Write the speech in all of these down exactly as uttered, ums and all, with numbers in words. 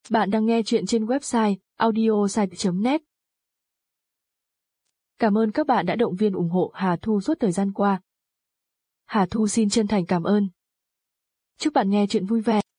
Bạn đang nghe chuyện trên website audiosite chấm net. Cảm ơn các bạn đã động viên ủng hộ Hà Thu suốt thời gian qua. Hà Thu xin chân thành cảm ơn. Chúc bạn nghe chuyện vui vẻ.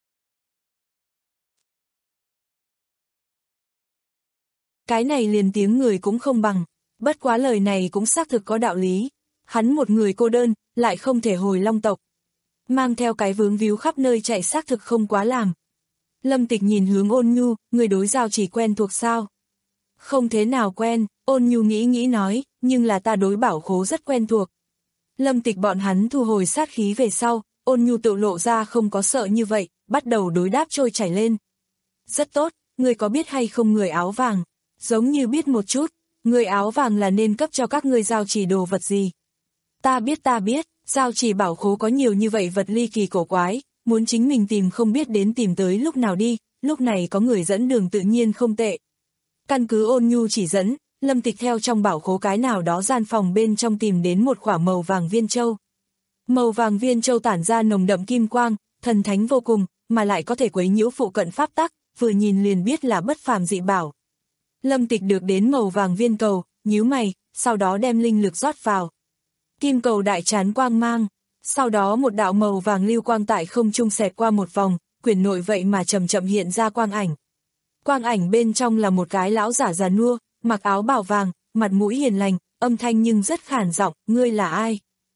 Cái này liền tiếng người cũng không bằng, bất quá lời này cũng xác thực có đạo lý. Hắn một người cô đơn, lại không thể hồi Long tộc. Mang theo cái vướng víu khắp nơi chạy xác thực không quá làm. Lâm Tịch nhìn hướng Ôn Nhu, người đối Giao Chỉ quen thuộc sao? Không thế nào quen, Ôn Nhu nghĩ nghĩ nói, nhưng là ta đối Bảo Khố rất quen thuộc. Lâm Tịch bọn hắn thu hồi sát khí về sau, Ôn Nhu tự lộ ra không có sợ như vậy, bắt đầu đối đáp trôi chảy lên. Rất tốt, người có biết hay không người áo vàng? Giống như biết một chút, người áo vàng là nên cấp cho các ngươi Giao Chỉ đồ vật gì? Ta biết ta biết, Giao Chỉ Bảo Khố có nhiều như vậy vật ly kỳ cổ quái, muốn chính mình tìm không biết đến tìm tới lúc nào đi, lúc này có người dẫn đường tự nhiên không tệ. Căn cứ Ôn Nhu chỉ dẫn, Lâm Tịch theo trong bảo khố cái nào đó gian phòng bên trong tìm đến một quả màu vàng viên châu. Màu vàng viên châu tản ra nồng đậm kim quang, thần thánh vô cùng, mà lại có thể quấy nhiễu phụ cận pháp tắc, vừa nhìn liền biết là bất phàm dị bảo. Lâm Tịch được đến màu vàng viên cầu, nhíu mày, sau đó đem linh lực rót vào. Kim cầu đại trán quang mang. Sau đó một đạo màu vàng lưu quang tại không trung xẹt qua một vòng, quyển nội vậy mà chậm chậm hiện ra quang ảnh. Quang ảnh bên trong là một cái lão giả già nua, mặc áo bào vàng, mặt mũi hiền lành, âm thanh nhưng rất khản giọng, ngươi là ai?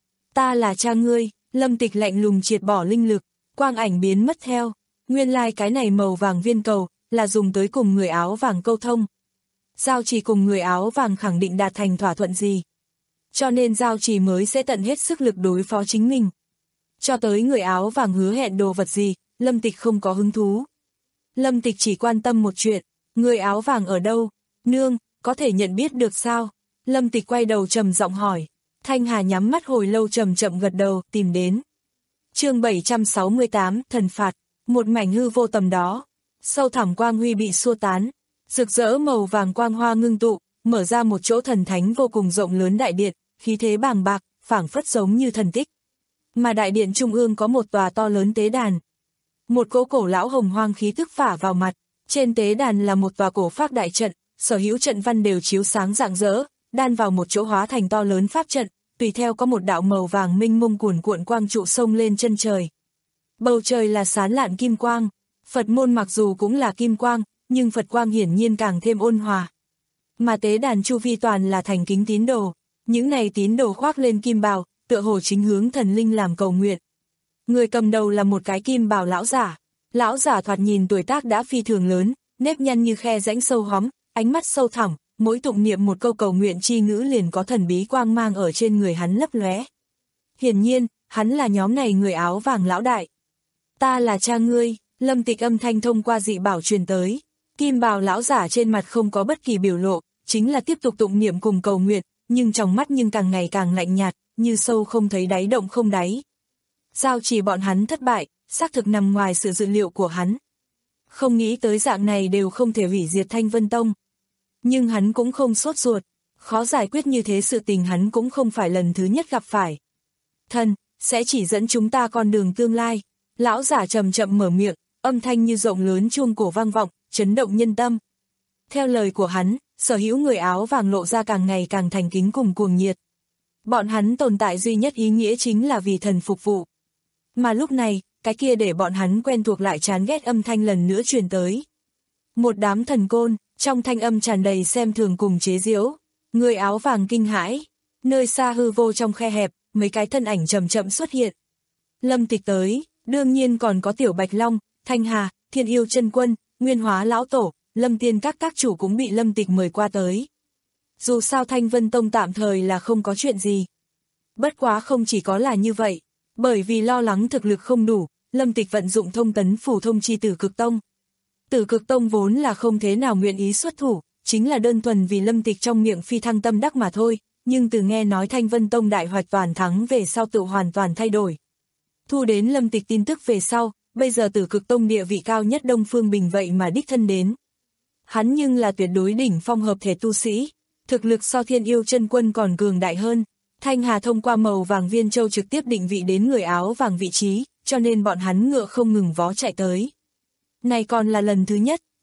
Ta là cha ngươi. Lâm Tịch lạnh lùng triệt bỏ linh lực, quang ảnh biến mất theo. Nguyên lai like cái này màu vàng viên cầu, là dùng tới cùng người áo vàng câu thông. Giao Chỉ cùng người áo vàng khẳng định đạt thành thỏa thuận gì? Cho nên Giao Chỉ mới sẽ tận hết sức lực đối phó chính mình. Cho tới người áo vàng hứa hẹn đồ vật gì, Lâm Tịch không có hứng thú. Lâm Tịch chỉ quan tâm một chuyện, người áo vàng ở đâu? Nương, có thể nhận biết được sao? Lâm Tịch quay đầu trầm giọng hỏi. Thanh Hà nhắm mắt hồi lâu chậm chậm gật đầu, tìm đến. Chương bảy trăm sáu mươi tám, thần phạt, một mảnh hư vô tầm đó. Sâu thẳm quang huy bị xua tán, rực rỡ màu vàng quang hoa ngưng tụ, mở ra một chỗ thần thánh vô cùng rộng lớn đại điện, khí thế bàng bạc, phảng phất giống như thần tích. Mà đại điện trung ương có một tòa to lớn tế đàn. Một cỗ cổ lão hồng hoang khí tức phả vào mặt, trên tế đàn là một tòa cổ phác đại trận, sở hữu trận văn đều chiếu sáng rạng rỡ, đan vào một chỗ hóa thành to lớn pháp trận, tùy theo có một đạo màu vàng minh mông cuồn cuộn quang trụ sông lên chân trời. Bầu trời là sáng lạn kim quang, Phật môn mặc dù cũng là kim quang, nhưng Phật quang hiển nhiên càng thêm ôn hòa. Mà tế đàn chu vi toàn là thành kính tín đồ, những này tín đồ khoác lên kim bào, tựa hồ chính hướng thần linh làm cầu nguyện. Người cầm đầu là một cái kim bào lão giả, lão giả thoạt nhìn tuổi tác đã phi thường lớn, nếp nhăn như khe rãnh sâu hóm, ánh mắt sâu thẳm, mỗi tụng niệm một câu cầu nguyện chi ngữ liền có thần bí quang mang ở trên người hắn lấp lóe. Hiển nhiên, hắn là nhóm này người áo vàng lão đại. Ta là cha ngươi, Lâm Tịch âm thanh thông qua dị bảo truyền tới. Kim bào lão giả trên mặt không có bất kỳ biểu lộ, chính là tiếp tục tụng niệm cùng cầu nguyện, nhưng trong mắt nhưng càng ngày càng lạnh nhạt, như sâu không thấy đáy động không đáy. Giao Chỉ bọn hắn thất bại, xác thực nằm ngoài sự dự liệu của hắn. Không nghĩ tới dạng này đều không thể hủy diệt Thanh Vân Tông. Nhưng hắn cũng không sốt ruột, khó giải quyết như thế sự tình hắn cũng không phải lần thứ nhất gặp phải. Thần, sẽ chỉ dẫn chúng ta con đường tương lai. Lão giả chậm chậm mở miệng, âm thanh như rộng lớn chuông cổ vang vọng, chấn động nhân tâm. Theo lời của hắn, sở hữu người áo vàng lộ ra càng ngày càng thành kính cùng cuồng nhiệt. Bọn hắn tồn tại duy nhất ý nghĩa chính là vì thần phục vụ. Mà lúc này, cái kia để bọn hắn quen thuộc lại chán ghét âm thanh lần nữa truyền tới. Một đám thần côn, trong thanh âm tràn đầy xem thường cùng chế giễu. Người áo vàng kinh hãi, nơi xa hư vô trong khe hẹp, mấy cái thân ảnh chậm chậm xuất hiện. Lâm Tịch tới, đương nhiên còn có Tiểu Bạch Long, Thanh Hà, Thiên Yêu Chân Quân, Nguyên Hóa Lão Tổ, Lâm Tiên các các chủ cũng bị Lâm Tịch mời qua tới. Dù sao Thanh Vân Tông tạm thời là không có chuyện gì. Bất quá không chỉ có là như vậy, bởi vì lo lắng thực lực không đủ, Lâm Tịch vận dụng thông tấn phủ thông chi Tử Cực Tông. Tử Cực Tông vốn là không thế nào nguyện ý xuất thủ, chính là đơn thuần vì Lâm Tịch trong miệng phi thăng tâm đắc mà thôi, nhưng từ nghe nói Thanh Vân Tông đại hoạch toàn thắng về sau tự hoàn toàn thay đổi. Thu đến Lâm Tịch tin tức về sau, bây giờ Tử Cực Tông địa vị cao nhất Đông Phương Bình vậy mà đích thân đến. Hắn nhưng là tuyệt đối đỉnh phong hợp thể tu sĩ, thực lực so Thiên Yêu Chân Quân còn cường đại hơn. Thanh Hà thông qua màu vàng viên châu trực tiếp định vị đến người áo vàng vị trí, cho nên bọn hắn ngựa không ngừng vó chạy tới. Này còn là lần thứ nhất,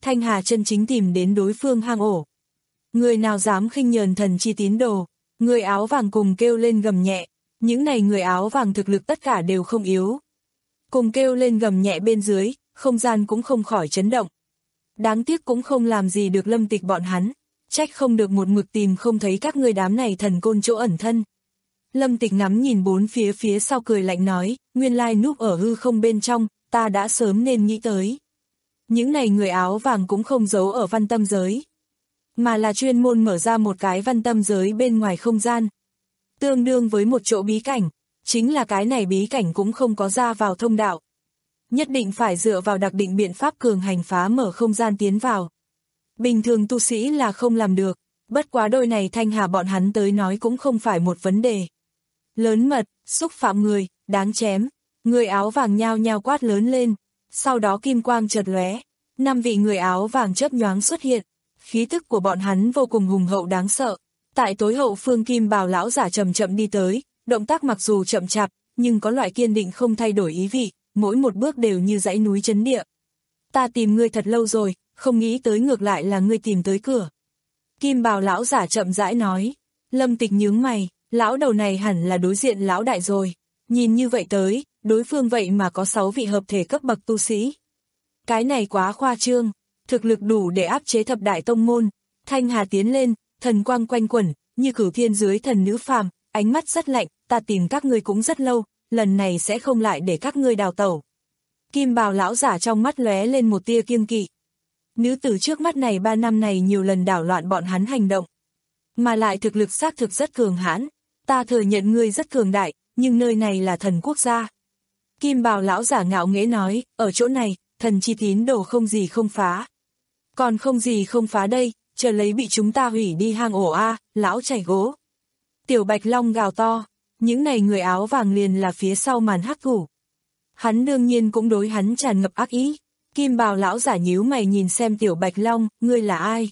Thanh Hà chân chính tìm đến đối phương hang ổ. Người nào dám khinh nhờn thần chi tín đồ, người áo vàng cùng kêu lên gầm nhẹ, những này người áo vàng thực lực tất cả đều không yếu. Cùng kêu lên gầm nhẹ bên dưới, không gian cũng không khỏi chấn động. Đáng tiếc cũng không làm gì được Lâm Tịch bọn hắn, trách không được một mực tìm không thấy các ngươi đám này thần côn chỗ ẩn thân. Lâm Tịch ngắm nhìn bốn phía phía sau cười lạnh nói, nguyên lai núp ở hư không bên trong, ta đã sớm nên nghĩ tới. Những này người áo vàng cũng không giấu ở văn tâm giới, mà là chuyên môn mở ra một cái văn tâm giới bên ngoài không gian. Tương đương với một chỗ bí cảnh, chính là cái này bí cảnh cũng không có ra vào thông đạo. Nhất định phải dựa vào đặc định biện pháp cường hành phá mở không gian tiến vào. Bình thường tu sĩ là không làm được, bất quá đôi này Thanh Hà bọn hắn tới nói cũng không phải một vấn đề. Lớn mật, xúc phạm người, đáng chém. Người áo vàng nhao nhao quát lớn lên, sau đó kim quang chợt lóe, năm vị người áo vàng chớp nhoáng xuất hiện, khí tức của bọn hắn vô cùng hùng hậu đáng sợ. Tại tối hậu phương kim bào lão giả chậm chậm đi tới, động tác mặc dù chậm chạp, nhưng có loại kiên định không thay đổi ý vị, mỗi một bước đều như dãy núi chấn địa. Ta tìm ngươi thật lâu rồi, không nghĩ tới ngược lại là ngươi tìm tới cửa. Kim bào lão giả chậm rãi nói. Lâm Tịch nhướng mày, lão đầu này hẳn là đối diện lão đại rồi. Nhìn như vậy tới, đối phương vậy mà có sáu vị hợp thể cấp bậc tu sĩ. Cái này quá khoa trương, thực lực đủ để áp chế thập đại tông môn. Thanh Hà tiến lên, thần quang quanh quẩn, như cửu thiên dưới thần nữ phàm, ánh mắt rất lạnh, ta tìm các ngươi cũng rất lâu, lần này sẽ không lại để các ngươi đào tẩu. Kim bào lão giả trong mắt lóe lên một tia kiêng kỵ. Nữ tử trước mắt này ba năm này nhiều lần đảo loạn bọn hắn hành động, mà lại thực lực xác thực rất cường hãn, ta thừa nhận ngươi rất cường đại, nhưng nơi này là thần quốc gia. Kim bào lão giả ngạo nghễ nói, ở chỗ này, thần chi tín đồ không gì không phá. Còn không gì không phá đây, chờ lấy bị chúng ta hủy đi hang ổ a, lão chảy gỗ. Tiểu Bạch Long gào to, những này người áo vàng liền là phía sau màn hắc thủ. Hắn đương nhiên cũng đối hắn tràn ngập ác ý. Kim bào lão giả nhíu mày nhìn xem Tiểu Bạch Long, ngươi là ai?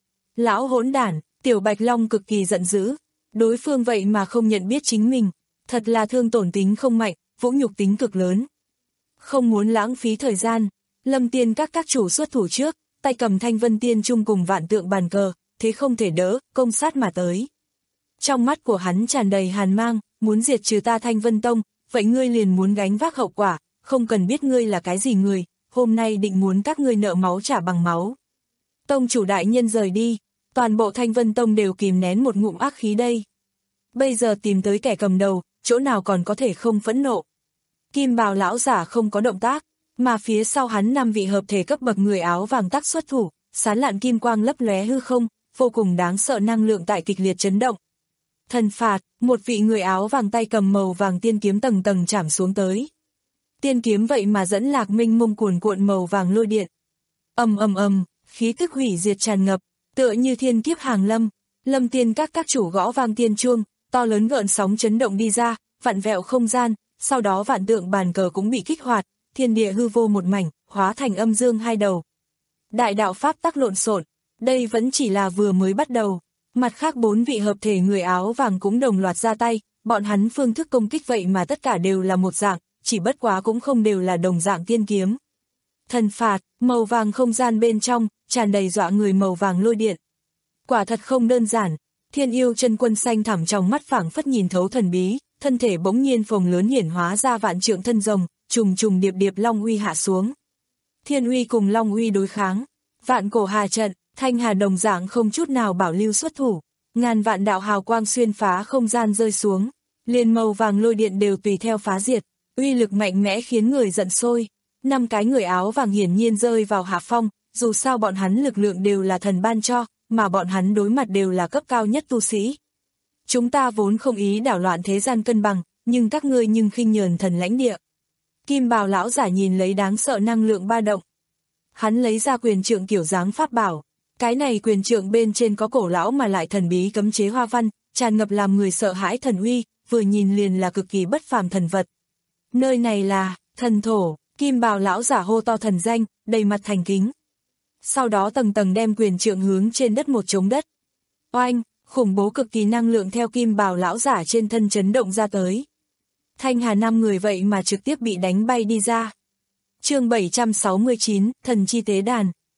Lão hỗn đản, Tiểu Bạch Long cực kỳ giận dữ. Đối phương vậy mà không nhận biết chính mình, thật là thương tổn tính không mạnh, vũ nhục tính cực lớn. Không muốn lãng phí thời gian, Lâm Tiên các các chủ xuất thủ trước, tay cầm Thanh Vân Tiên Trung cùng vạn tượng bàn cờ, thế không thể đỡ, công sát mà tới. Trong mắt của hắn tràn đầy hàn mang, muốn diệt trừ ta Thanh Vân Tông, vậy ngươi liền muốn gánh vác hậu quả, không cần biết ngươi là cái gì người, hôm nay định muốn các ngươi nợ máu trả bằng máu. Tông chủ đại nhân rời đi, toàn bộ Thanh Vân Tông đều kìm nén một ngụm ác khí đây. Bây giờ tìm tới kẻ cầm đầu, chỗ nào còn có thể không phẫn nộ. Kim bào lão giả không có động tác, mà phía sau hắn năm vị hợp thể cấp bậc người áo vàng tắc xuất thủ, sán lạn kim quang lấp lóe hư không, vô cùng đáng sợ năng lượng tại kịch liệt chấn động. Thần phạt, một vị người áo vàng tay cầm màu vàng tiên kiếm tầng tầng chảm xuống tới. Tiên kiếm vậy mà dẫn lạc minh mông cuồn cuộn màu vàng lôi điện. Ầm ầm ầm, khí tức hủy diệt tràn ngập, tựa như thiên kiếp hàng lâm. Lâm Tiên các các chủ gõ vang tiên chuông, to lớn gợn sóng chấn động đi ra, vặn vẹo không gian, sau đó vạn tượng bàn cờ cũng bị kích hoạt, thiên địa hư vô một mảnh, hóa thành âm dương hai đầu. Đại đạo pháp tắc lộn xộn, đây vẫn chỉ là vừa mới bắt đầu. Mặt khác bốn vị hợp thể người áo vàng cũng đồng loạt ra tay, bọn hắn phương thức công kích vậy mà tất cả đều là một dạng, chỉ bất quá cũng không đều là đồng dạng tiên kiếm. Thần phạt, màu vàng không gian bên trong, tràn đầy dọa người màu vàng lôi điện. Quả thật không đơn giản, Thiên Yêu Chân Quân xanh thẳm trong mắt phảng phất nhìn thấu thần bí, thân thể bỗng nhiên phồng lớn hiển hóa ra vạn trượng thân rồng, trùng trùng điệp điệp long uy hạ xuống. Thiên uy cùng long uy đối kháng, vạn cổ hà trận, Thanh Hà đồng dạng không chút nào bảo lưu xuất thủ, ngàn vạn đạo hào quang xuyên phá không gian rơi xuống, liền màu vàng lôi điện đều tùy theo phá diệt, uy lực mạnh mẽ khiến người giận sôi. Năm cái người áo vàng hiển nhiên rơi vào hạ phong, dù sao bọn hắn lực lượng đều là thần ban cho, mà bọn hắn đối mặt đều là cấp cao nhất tu sĩ. Chúng ta vốn không ý đảo loạn thế gian cân bằng, nhưng các ngươi nhưng khinh nhờn thần lãnh địa. Kim bào lão giả nhìn lấy đáng sợ năng lượng ba động. Hắn lấy ra quyền trượng kiểu dáng pháp bảo. Cái này quyền trượng bên trên có cổ lão mà lại thần bí cấm chế hoa văn, tràn ngập làm người sợ hãi thần uy, vừa nhìn liền là cực kỳ bất phàm thần vật. Nơi này là thần thổ, kim bào lão giả hô to thần danh, đầy mặt thành kính. Sau đó tầng tầng đem quyền trượng hướng trên đất một trống đất. Oanh, khủng bố cực kỳ năng lượng theo kim bào lão giả trên thân chấn động ra tới. Thanh Hà năm người vậy mà trực tiếp bị đánh bay đi ra. Chương bảy trăm sáu mươi chín, thần chi tế đàn.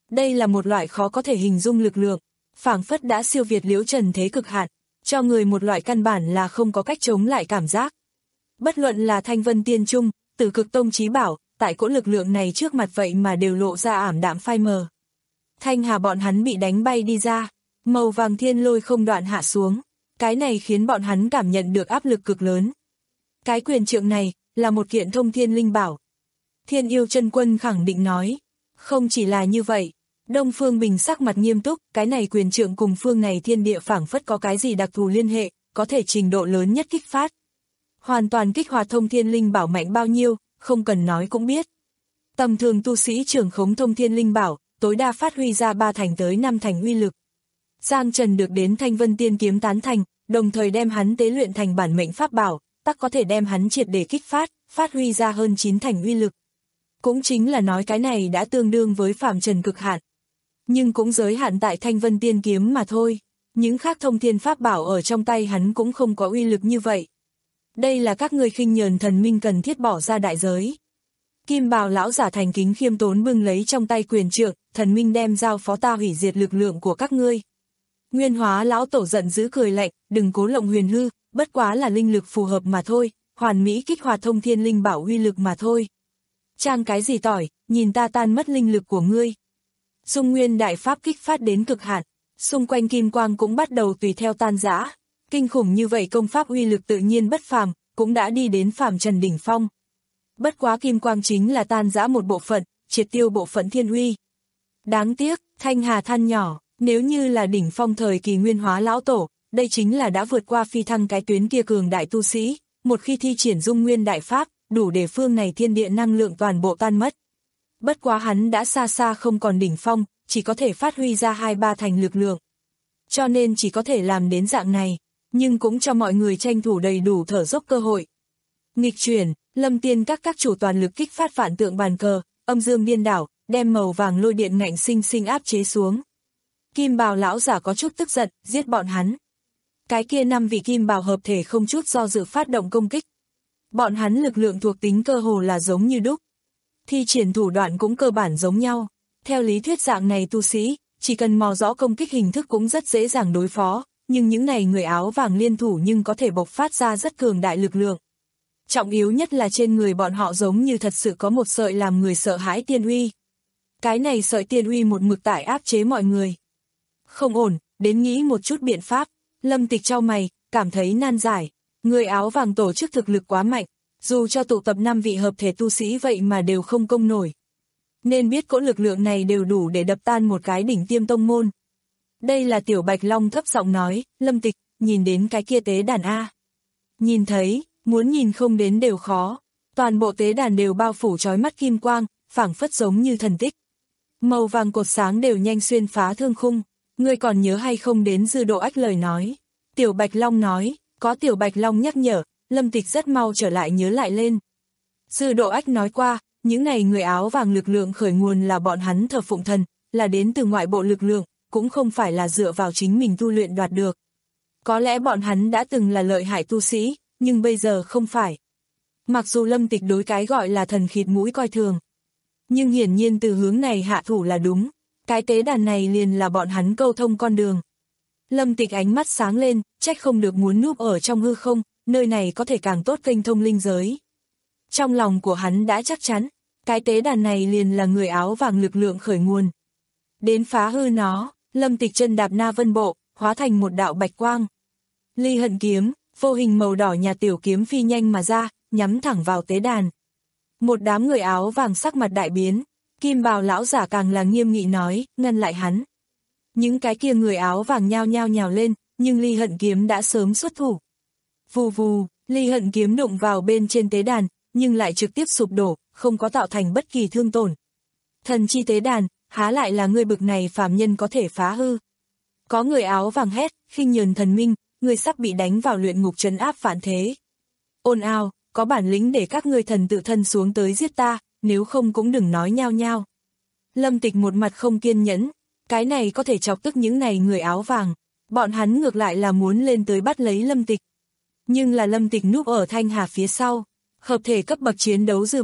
Đây là một loại khó có thể hình dung lực lượng, phảng phất đã siêu việt liễu trần thế cực hạn, cho người một loại căn bản là không có cách chống lại cảm giác. Bất luận là Thanh Vân Tiên Trung, Tử Cực Tông Chí Bảo, tại cỗ lực lượng này trước mặt vậy mà đều lộ ra ảm đạm phai mờ. Thanh Hà bọn hắn bị đánh bay đi ra, màu vàng thiên lôi không đoạn hạ xuống, cái này khiến bọn hắn cảm nhận được áp lực cực lớn. Cái quyền trượng này, là một kiện thông thiên linh bảo. Thiên Yêu Chân Quân khẳng định nói, không chỉ là như vậy, Đông Phương Bình sắc mặt nghiêm túc, cái này quyền trượng cùng phương này thiên địa phảng phất có cái gì đặc thù liên hệ, có thể trình độ lớn nhất kích phát. Hoàn toàn kích hoạt thông thiên linh bảo mạnh bao nhiêu, không cần nói cũng biết. Tầm thường tu sĩ trưởng khống thông thiên linh bảo, tối đa phát huy ra ba thành tới năm thành uy lực. Giang Trần được đến Thanh Vân Tiên kiếm tán thành, đồng thời đem hắn tế luyện thành bản mệnh pháp bảo, tắc có thể đem hắn triệt để kích phát, phát huy ra hơn chín thành uy lực. Cũng chính là nói cái này đã tương đương với phàm trần cực hạn. Nhưng cũng giới hạn tại Thanh Vân Tiên kiếm mà thôi, những khác thông thiên pháp bảo ở trong tay hắn cũng không có uy lực như vậy. Đây là các ngươi khinh nhờn thần minh cần thiết bỏ ra đại giới. Kim Bào lão giả thành kính khiêm tốn bưng lấy trong tay quyền trượng, thần minh đem giao phó ta hủy diệt lực lượng của các ngươi. Nguyên Hóa lão tổ giận dữ cười lạnh, đừng cố lộng huyền hư, bất quá là linh lực phù hợp mà thôi, hoàn mỹ kích hoạt thông thiên linh bảo uy lực mà thôi. Trang cái gì tỏi, nhìn ta tan mất linh lực của ngươi. Dung Nguyên đại pháp kích phát đến cực hạn, xung quanh kim quang cũng bắt đầu tùy theo tan rã. Kinh khủng như vậy công pháp uy lực tự nhiên bất phàm, cũng đã đi đến phàm trần đỉnh phong. Bất quá kim quang chính là tan rã một bộ phận, triệt tiêu bộ phận thiên uy. Đáng tiếc, Thanh Hà than nhỏ, nếu như là đỉnh phong thời kỳ Nguyên Hóa lão tổ, đây chính là đã vượt qua phi thăng cái tuyến kia cường đại tu sĩ, một khi thi triển Dung Nguyên đại pháp, đủ để phương này thiên địa năng lượng toàn bộ tan mất. Bất quá hắn đã xa xa không còn đỉnh phong, chỉ có thể phát huy ra hai ba thành lực lượng. Cho nên chỉ có thể làm đến dạng này, nhưng cũng cho mọi người tranh thủ đầy đủ thở dốc cơ hội. Nghịch chuyển, Lâm Tiên các các chủ toàn lực kích phát vạn tượng bàn cờ, âm dương điên đảo, đem màu vàng lôi điện ngạnh sinh sinh áp chế xuống. Kim Bào lão giả có chút tức giận, giết bọn hắn. Cái kia năm vị Kim Bào hợp thể không chút do dự phát động công kích. Bọn hắn lực lượng thuộc tính cơ hồ là giống như đúc. Thi triển thủ đoạn cũng cơ bản giống nhau. Theo lý thuyết dạng này tu sĩ, chỉ cần mò rõ công kích hình thức cũng rất dễ dàng đối phó, nhưng những này người áo vàng liên thủ nhưng có thể bộc phát ra rất cường đại lực lượng. Trọng yếu nhất là trên người bọn họ giống như thật sự có một sợi làm người sợ hãi tiên uy. Cái này sợi tiên uy một mực tải áp chế mọi người. Không ổn, đến nghĩ một chút biện pháp, Lâm Tịch chau mày, cảm thấy nan giải. Người áo vàng tổ chức thực lực quá mạnh, dù cho tụ tập năm vị hợp thể tu sĩ vậy mà đều không công nổi. Nên biết cỗ lực lượng này đều đủ để đập tan một cái đỉnh tiêm tông môn. Đây là Tiểu Bạch Long thấp giọng nói, Lâm Tịch, nhìn đến cái kia tế đàn A. Nhìn thấy, muốn nhìn không đến đều khó, toàn bộ tế đàn đều bao phủ chói mắt kim quang, phảng phất giống như thần tích. Màu vàng cột sáng đều nhanh xuyên phá thương khung, ngươi còn nhớ hay không đến Dư Độ Ách lời nói. Tiểu Bạch Long nói, có Tiểu Bạch Long nhắc nhở, Lâm Tịch rất mau trở lại nhớ lại lên. Dư Độ Ách nói qua, những này người áo vàng lực lượng khởi nguồn là bọn hắn thờ phụng thần, là đến từ ngoại bộ lực lượng, cũng không phải là dựa vào chính mình tu luyện đoạt được. Có lẽ bọn hắn đã từng là lợi hại tu sĩ, nhưng bây giờ không phải. Mặc dù Lâm Tịch đối cái gọi là thần khịt mũi coi thường, nhưng hiển nhiên từ hướng này hạ thủ là đúng, cái tế đàn này liền là bọn hắn câu thông con đường. Lâm Tịch ánh mắt sáng lên, trách không được muốn núp ở trong hư không, nơi này có thể càng tốt kênh thông linh giới. Trong lòng của hắn đã chắc chắn, cái tế đàn này liền là người áo vàng lực lượng khởi nguồn. Đến phá hư nó, Lâm Tịch chân đạp Na Vân Bộ, hóa thành một đạo bạch quang. Ly Hận kiếm, vô hình màu đỏ nhà tiểu kiếm phi nhanh mà ra, nhắm thẳng vào tế đàn. Một đám người áo vàng sắc mặt đại biến, Kim Bào lão giả càng là nghiêm nghị nói, ngăn lại hắn. Những cái kia người áo vàng nhao nhao nhào lên, nhưng Ly Hận kiếm đã sớm xuất thủ. Vù vù, Ly Hận kiếm đụng vào bên trên tế đàn, nhưng lại trực tiếp sụp đổ, không có tạo thành bất kỳ thương tổn. Thần chi tế đàn, há lại là người bực này phàm nhân có thể phá hư. Có người áo vàng hét, khinh nhờn thần minh, người sắp bị đánh vào luyện ngục trấn áp vạn thế. Ôn ào, có bản lĩnh để các ngươi thần tự thân xuống tới giết ta, nếu không cũng đừng nói nhao nhao. Lâm Tịch một mặt không kiên nhẫn, cái này có thể chọc tức những này người áo vàng, bọn hắn ngược lại là muốn lên tới bắt lấy Lâm Tịch. Nhưng là Lâm Tịch núp ở Thanh Hà phía sau, hợp thể cấp bậc chiến đấu dư ba,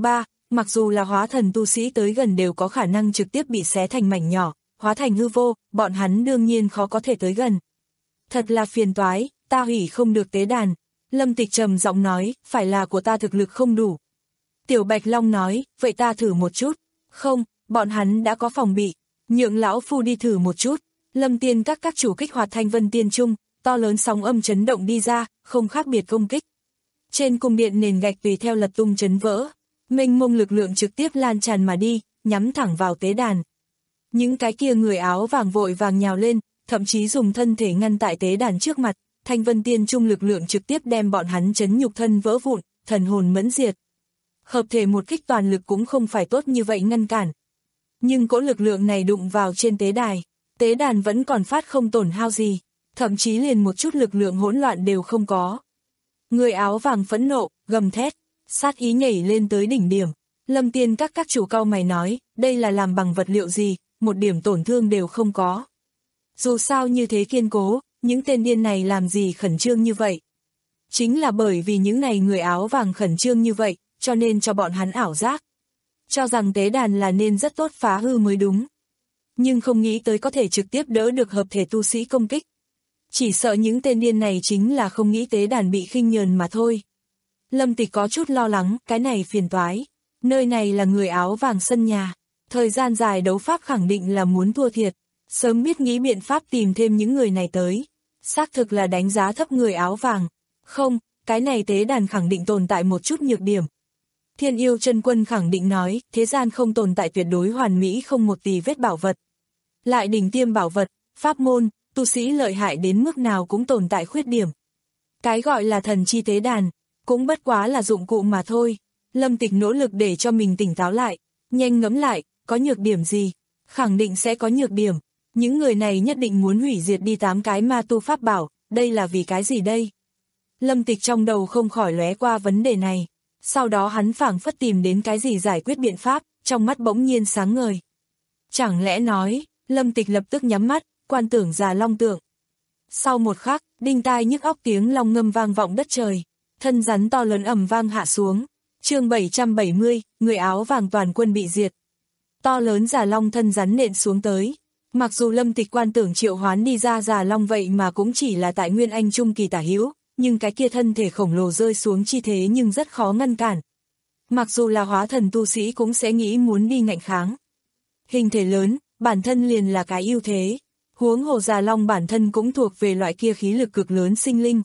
mặc dù là hóa thần tu sĩ tới gần đều có khả năng trực tiếp bị xé thành mảnh nhỏ, hóa thành hư vô, bọn hắn đương nhiên khó có thể tới gần. Thật là phiền toái, ta hủy không được tế đàn. Lâm Tịch trầm giọng nói, phải là của ta thực lực không đủ. Tiểu Bạch Long nói, vậy ta thử một chút. Không, bọn hắn đã có phòng bị, nhượng lão phu đi thử một chút. Lâm Tiên các các chủ kích hoạt Thanh Vân Tiên Trung, to lớn sóng âm chấn động đi ra, không khác biệt công kích. Trên cung điện nền gạch tùy theo lật tung chấn vỡ, mênh mông lực lượng trực tiếp lan tràn mà đi, nhắm thẳng vào tế đàn. Những cái kia người áo vàng vội vàng nhào lên, thậm chí dùng thân thể ngăn tại tế đàn trước mặt, Thanh Vân Tiên Trung lực lượng trực tiếp đem bọn hắn chấn nhục thân vỡ vụn, thần hồn mẫn diệt. Hợp thể một kích toàn lực cũng không phải tốt như vậy ngăn cản. Nhưng cỗ lực lượng này đụng vào trên tế đài, tế đàn vẫn còn phát không tổn hao gì, thậm chí liền một chút lực lượng hỗn loạn đều không có. Người áo vàng phẫn nộ, gầm thét, sát ý nhảy lên tới đỉnh điểm. Lâm Tiên các các chủ cao mày nói, đây là làm bằng vật liệu gì, một điểm tổn thương đều không có. Dù sao như thế kiên cố, những tên điên này làm gì khẩn trương như vậy? Chính là bởi vì những này người áo vàng khẩn trương như vậy, cho nên cho bọn hắn ảo giác. Cho rằng tế đàn là nên rất tốt phá hư mới đúng. Nhưng không nghĩ tới có thể trực tiếp đỡ được hợp thể tu sĩ công kích. Chỉ sợ những tên điên này chính là không nghĩ tế đàn bị khinh nhờn mà thôi. Lâm Tịch có chút lo lắng, cái này phiền toái. Nơi này là người áo vàng sân nhà. Thời gian dài đấu pháp khẳng định là muốn thua thiệt. Sớm biết nghĩ biện pháp tìm thêm những người này tới. Xác thực là đánh giá thấp người áo vàng. Không, cái này tế đàn khẳng định tồn tại một chút nhược điểm. Thiên Yêu Chân Quân khẳng định nói, thế gian không tồn tại tuyệt đối hoàn mỹ không một tì vết bảo vật. Lại đỉnh tiêm bảo vật, pháp môn, tu sĩ lợi hại đến mức nào cũng tồn tại khuyết điểm. Cái gọi là thần chi tế đàn, cũng bất quá là dụng cụ mà thôi. Lâm Tịch nỗ lực để cho mình tỉnh táo lại, nhanh ngẫm lại, có nhược điểm gì? Khẳng định sẽ có nhược điểm. Những người này nhất định muốn hủy diệt đi tám cái ma tu pháp bảo, đây là vì cái gì đây? Lâm Tịch trong đầu không khỏi lóe qua vấn đề này. Sau đó hắn phảng phất tìm đến cái gì giải quyết biện pháp, trong mắt bỗng nhiên sáng ngời. Chẳng lẽ nói, Lâm Tịch lập tức nhắm mắt, quan tưởng Già Long tượng. Sau một khắc, đinh tai nhức óc tiếng long ngâm vang vọng đất trời, thân rắn to lớn ầm vang hạ xuống. Chương bảy trăm bảy mươi, người áo vàng toàn quân bị diệt. To lớn Già Long thân rắn nện xuống tới. Mặc dù Lâm Tịch quan tưởng triệu hoán đi ra Già Long vậy mà cũng chỉ là tại Nguyên Anh trung kỳ tả hữu, nhưng cái kia thân thể khổng lồ rơi xuống chi thế nhưng rất khó ngăn cản. Mặc dù là hóa thần tu sĩ cũng sẽ nghĩ muốn đi ngạnh kháng. Hình thể lớn, bản thân liền là cái ưu thế. Huống hồ Già Long bản thân cũng thuộc về loại kia khí lực cực lớn sinh linh.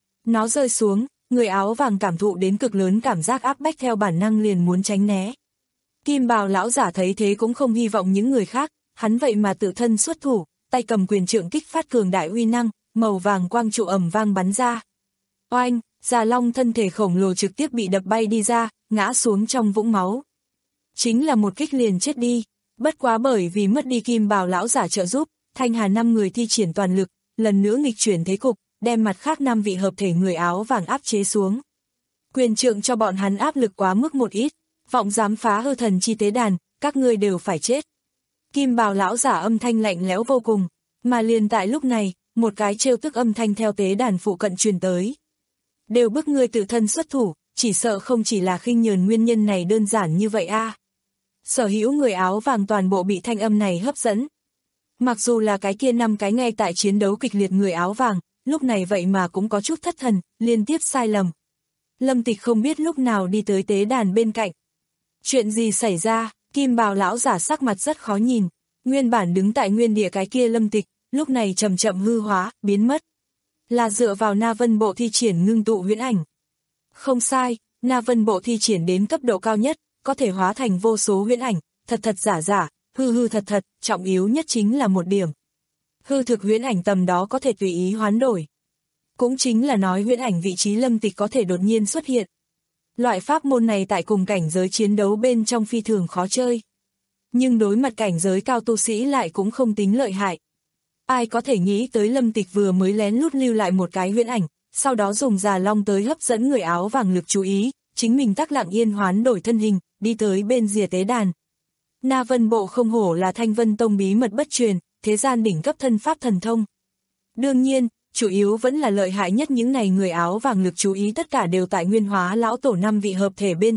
Nó rơi xuống, người áo vàng cảm thụ đến cực lớn cảm giác áp bách theo bản năng liền muốn tránh né. Kim bào lão giả thấy thế cũng không hy vọng những người khác, hắn vậy mà tự thân xuất thủ, tay cầm quyền trượng kích phát cường đại uy năng, màu vàng quang trụ ầm vang bắn ra. Oanh, Già Long thân thể khổng lồ trực tiếp bị đập bay đi ra, ngã xuống trong vũng máu. Chính là một kích liền chết đi, bất quá bởi vì mất đi kim bào lão giả trợ giúp, Thanh Hà năm người thi triển toàn lực, lần nữa nghịch chuyển thế cục, đem mặt khác năm vị hợp thể người áo vàng áp chế xuống. Quyền trượng cho bọn hắn áp lực quá mức một ít, vọng dám phá hư thần chi tế đàn, các ngươi đều phải chết. Kim bào lão giả âm thanh lạnh lẽo vô cùng, mà liền tại lúc này, một cái trêu tức âm thanh theo tế đàn phụ cận truyền tới. Đều bức ngươi tự thân xuất thủ, chỉ sợ không chỉ là khinh nhờn nguyên nhân này đơn giản như vậy a. À. Sở hữu người áo vàng toàn bộ bị thanh âm này hấp dẫn. Mặc dù là cái kia năm cái ngay tại chiến đấu kịch liệt người áo vàng, lúc này vậy mà cũng có chút thất thần, liên tiếp sai lầm. Lâm Tịch không biết lúc nào đi tới tế đàn bên cạnh. Chuyện gì xảy ra, kim bào lão giả sắc mặt rất khó nhìn. Nguyên bản đứng tại nguyên địa cái kia Lâm Tịch, lúc này chậm chậm hư hóa, biến mất. Là dựa vào Na Vân Bộ thi triển ngưng tụ huyễn ảnh. Không sai, Na Vân Bộ thi triển đến cấp độ cao nhất, có thể hóa thành vô số huyễn ảnh, thật thật giả giả, hư hư thật thật, trọng yếu nhất chính là một điểm. Hư thực huyễn ảnh tầm đó có thể tùy ý hoán đổi. Cũng chính là nói huyễn ảnh vị trí Lâm Tịch có thể đột nhiên xuất hiện. Loại pháp môn này tại cùng cảnh giới chiến đấu bên trong phi thường khó chơi. Nhưng đối mặt cảnh giới cao tu sĩ lại cũng không tính lợi hại. Ai có thể nghĩ tới Lâm Tịch vừa mới lén lút lưu lại một cái huyễn ảnh, sau đó dùng Già Long tới hấp dẫn người áo vàng lực chú ý, chính mình tắc lặng yên hoán đổi thân hình, đi tới bên rìa tế đàn. Na Vân Bộ không hổ là Thanh Vân Tông bí mật bất truyền, thế gian đỉnh cấp thân pháp thần thông. Đương nhiên, chủ yếu vẫn là lợi hại nhất những này người áo vàng lực chú ý tất cả đều tại Nguyên Hóa lão tổ năm vị hợp thể bên trên,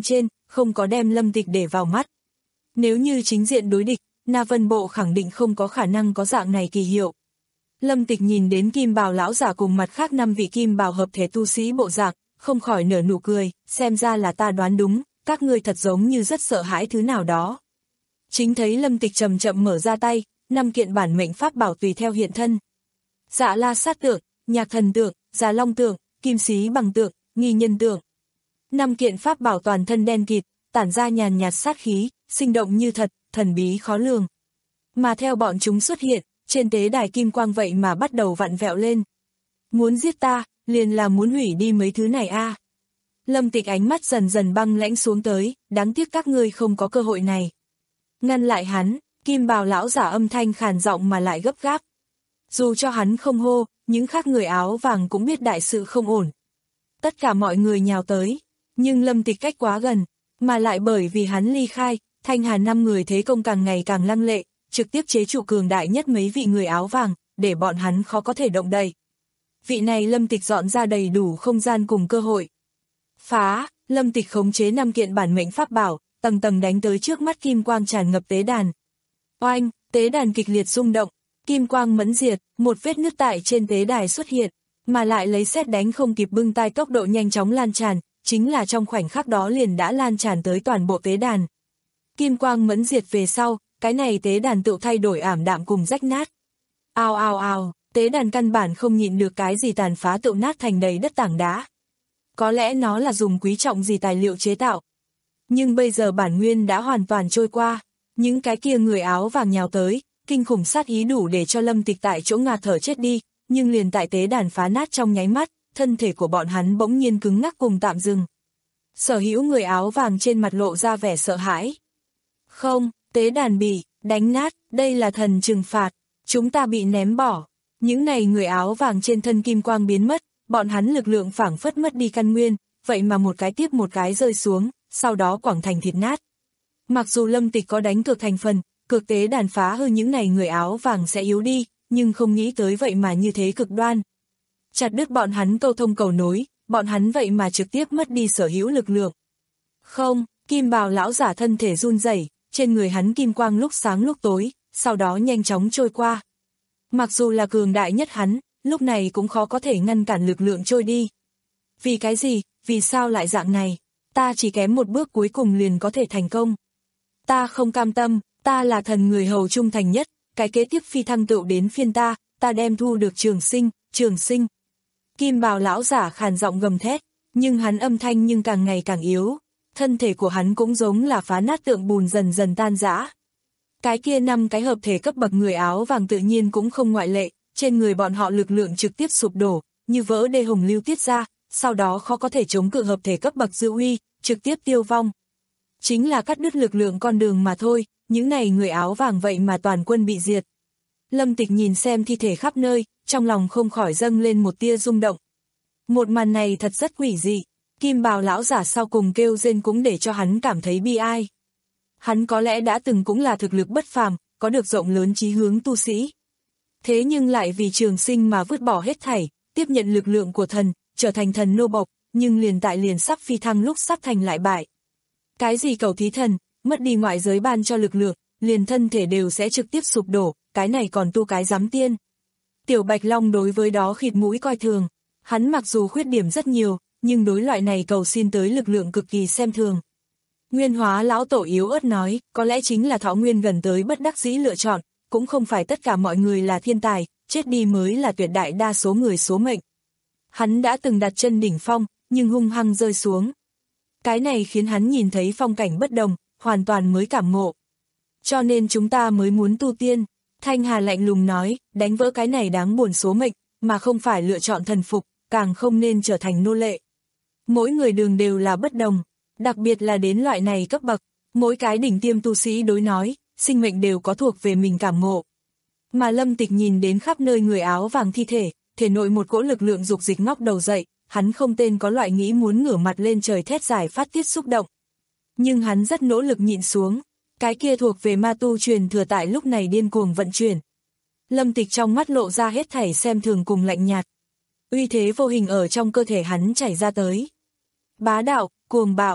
không có đem Lâm Tịch để vào mắt. Nếu như chính diện đối địch, Na Vân Bộ khẳng định không có khả năng có dạng này kỳ hiệu. Lâm Tịch nhìn đến kim bào lão giả cùng mặt khác năm vị kim bào hợp thể tu sĩ bộ dạng, không khỏi nở nụ cười, xem ra là ta đoán đúng, các ngươi thật giống như rất sợ hãi thứ nào đó. Chính thấy Lâm Tịch chậm chậm mở ra tay, năm kiện bản mệnh pháp bảo tùy theo hiện thân. Dạ La Sát tượng, Nhạc Thần tượng, Già Long tượng, Kim Xí Bằng tượng, Nghi Nhân tượng. Năm kiện pháp bảo toàn thân đen kịt, tản ra nhàn nhạt sát khí, sinh động như thật, thần bí khó lường. Mà theo bọn chúng xuất hiện, trên tế đài kim quang vậy mà bắt đầu vặn vẹo lên. Muốn giết ta, liền là muốn hủy đi mấy thứ này a. À. Lâm Tịch ánh mắt dần dần băng lãnh xuống tới, đáng tiếc các ngươi không có cơ hội này. Ngăn lại hắn, kim bào lão giả âm thanh khàn giọng mà lại gấp gáp. Dù cho hắn không hô, những khác người áo vàng cũng biết đại sự không ổn. Tất cả mọi người nhào tới, nhưng Lâm Tịch cách quá gần, mà lại bởi vì hắn ly khai, Thanh Hà năm người thế công càng ngày càng lăng lệ, trực tiếp chế trụ cường đại nhất mấy vị người áo vàng, để bọn hắn khó có thể động đậy. Vị này Lâm Tịch dọn ra đầy đủ không gian cùng cơ hội. Phá, Lâm Tịch khống chế năm kiện bản mệnh pháp bảo, tầng tầng đánh tới trước mắt kim quang tràn ngập tế đàn. Oanh, tế đàn kịch liệt rung động, kim quang mẫn diệt, một vết nứt tại trên tế đài xuất hiện, mà lại lấy sét đánh không kịp bưng tay tốc độ nhanh chóng lan tràn, chính là trong khoảnh khắc đó liền đã lan tràn tới toàn bộ tế đàn. Kim quang mẫn diệt về sau, cái này tế đàn tự thay đổi ảm đạm cùng rách nát. Ao ao ao, tế đàn căn bản không nhịn được cái gì tàn phá tự nát thành đầy đất tảng đá. Có lẽ nó là dùng quý trọng gì tài liệu chế tạo. Nhưng bây giờ bản nguyên đã hoàn toàn trôi qua, những cái kia người áo vàng nhào tới, kinh khủng sát ý đủ để cho Lâm Tịch tại chỗ ngạt thở chết đi, nhưng liền tại tế đàn phá nát trong nháy mắt, thân thể của bọn hắn bỗng nhiên cứng ngắc cùng tạm dừng. Sở hữu người áo vàng trên mặt lộ ra vẻ sợ hãi. Không, tế đàn bị đánh nát, đây là thần trừng phạt, chúng ta bị ném bỏ. Những này người áo vàng trên thân kim quang biến mất, bọn hắn lực lượng phảng phất mất đi căn nguyên, vậy mà một cái tiếp một cái rơi xuống, sau đó quẳng thành thịt nát. Mặc dù Lâm Tịch có đánh cược thành phần, cược tế đàn phá hư những này người áo vàng sẽ yếu đi, nhưng không nghĩ tới vậy mà như thế cực đoan. Chặt đứt bọn hắn câu thông cầu nối, bọn hắn vậy mà trực tiếp mất đi sở hữu lực lượng. Không, kim bào lão giả thân thể run rẩy, trên người hắn kim quang lúc sáng lúc tối, sau đó nhanh chóng trôi qua. Mặc dù là cường đại nhất hắn, lúc này cũng khó có thể ngăn cản lực lượng trôi đi. Vì cái gì, vì sao lại dạng này? Ta chỉ kém một bước cuối cùng liền có thể thành công. Ta không cam tâm, ta là thần người hầu trung thành nhất, cái kế tiếp phi thăng tựu đến phiên ta, ta đem thu được trường sinh, trường sinh. Kim bào lão giả khàn giọng gầm thét, nhưng hắn âm thanh nhưng càng ngày càng yếu, thân thể của hắn cũng giống là phá nát tượng bùn dần dần tan rã. Cái kia năm cái hợp thể cấp bậc người áo vàng tự nhiên cũng không ngoại lệ, trên người bọn họ lực lượng trực tiếp sụp đổ, như vỡ đê hồng lưu tiết ra, sau đó khó có thể chống cự hợp thể cấp bậc dư uy, trực tiếp tiêu vong. Chính là cắt đứt lực lượng con đường mà thôi, những này người áo vàng vậy mà toàn quân bị diệt. Lâm Tịch nhìn xem thi thể khắp nơi, trong lòng không khỏi dâng lên một tia rung động. Một màn này thật rất quỷ dị, kim bào lão giả sau cùng kêu rên cũng để cho hắn cảm thấy bi ai. Hắn có lẽ đã từng cũng là thực lực bất phàm, có được rộng lớn chí hướng tu sĩ. Thế nhưng lại vì trường sinh mà vứt bỏ hết thảy, tiếp nhận lực lượng của thần, trở thành thần nô bộc, nhưng liền tại liền sắp phi thăng lúc sắp thành lại bại. Cái gì cầu thí thần, mất đi ngoại giới ban cho lực lượng, liền thân thể đều sẽ trực tiếp sụp đổ, cái này còn tu cái giám tiên. Tiểu Bạch Long đối với đó khịt mũi coi thường, hắn mặc dù khuyết điểm rất nhiều, nhưng đối loại này cầu xin tới lực lượng cực kỳ xem thường. Nguyên Hóa lão tổ yếu ớt nói, có lẽ chính là Thọ Nguyên gần tới bất đắc dĩ lựa chọn, cũng không phải tất cả mọi người là thiên tài, chết đi mới là tuyệt đại đa số người số mệnh. Hắn đã từng đặt chân đỉnh phong, nhưng hung hăng rơi xuống. Cái này khiến hắn nhìn thấy phong cảnh bất đồng, hoàn toàn mới cảm ngộ. Cho nên chúng ta mới muốn tu tiên. Thanh Hà lạnh lùng nói, đánh vỡ cái này đáng buồn số mệnh, mà không phải lựa chọn thần phục, càng không nên trở thành nô lệ. Mỗi người đường đều là bất đồng, đặc biệt là đến loại này cấp bậc, mỗi cái đỉnh tiêm tu sĩ đối nói, sinh mệnh đều có thuộc về mình cảm ngộ. Mà Lâm Tịch nhìn đến khắp nơi người áo vàng thi thể, thể nội một cỗ lực lượng dục dịch ngóc đầu dậy, hắn không tên có loại nghĩ muốn ngửa mặt lên trời thét giải phát tiết xúc động. Nhưng hắn rất nỗ lực nhịn xuống, cái kia thuộc về ma tu truyền thừa tại lúc này điên cuồng vận chuyển. Lâm Tịch trong mắt lộ ra hết thảy xem thường cùng lạnh nhạt. Uy thế vô hình ở trong cơ thể hắn chảy ra tới. Bá đạo, cuồng bạo,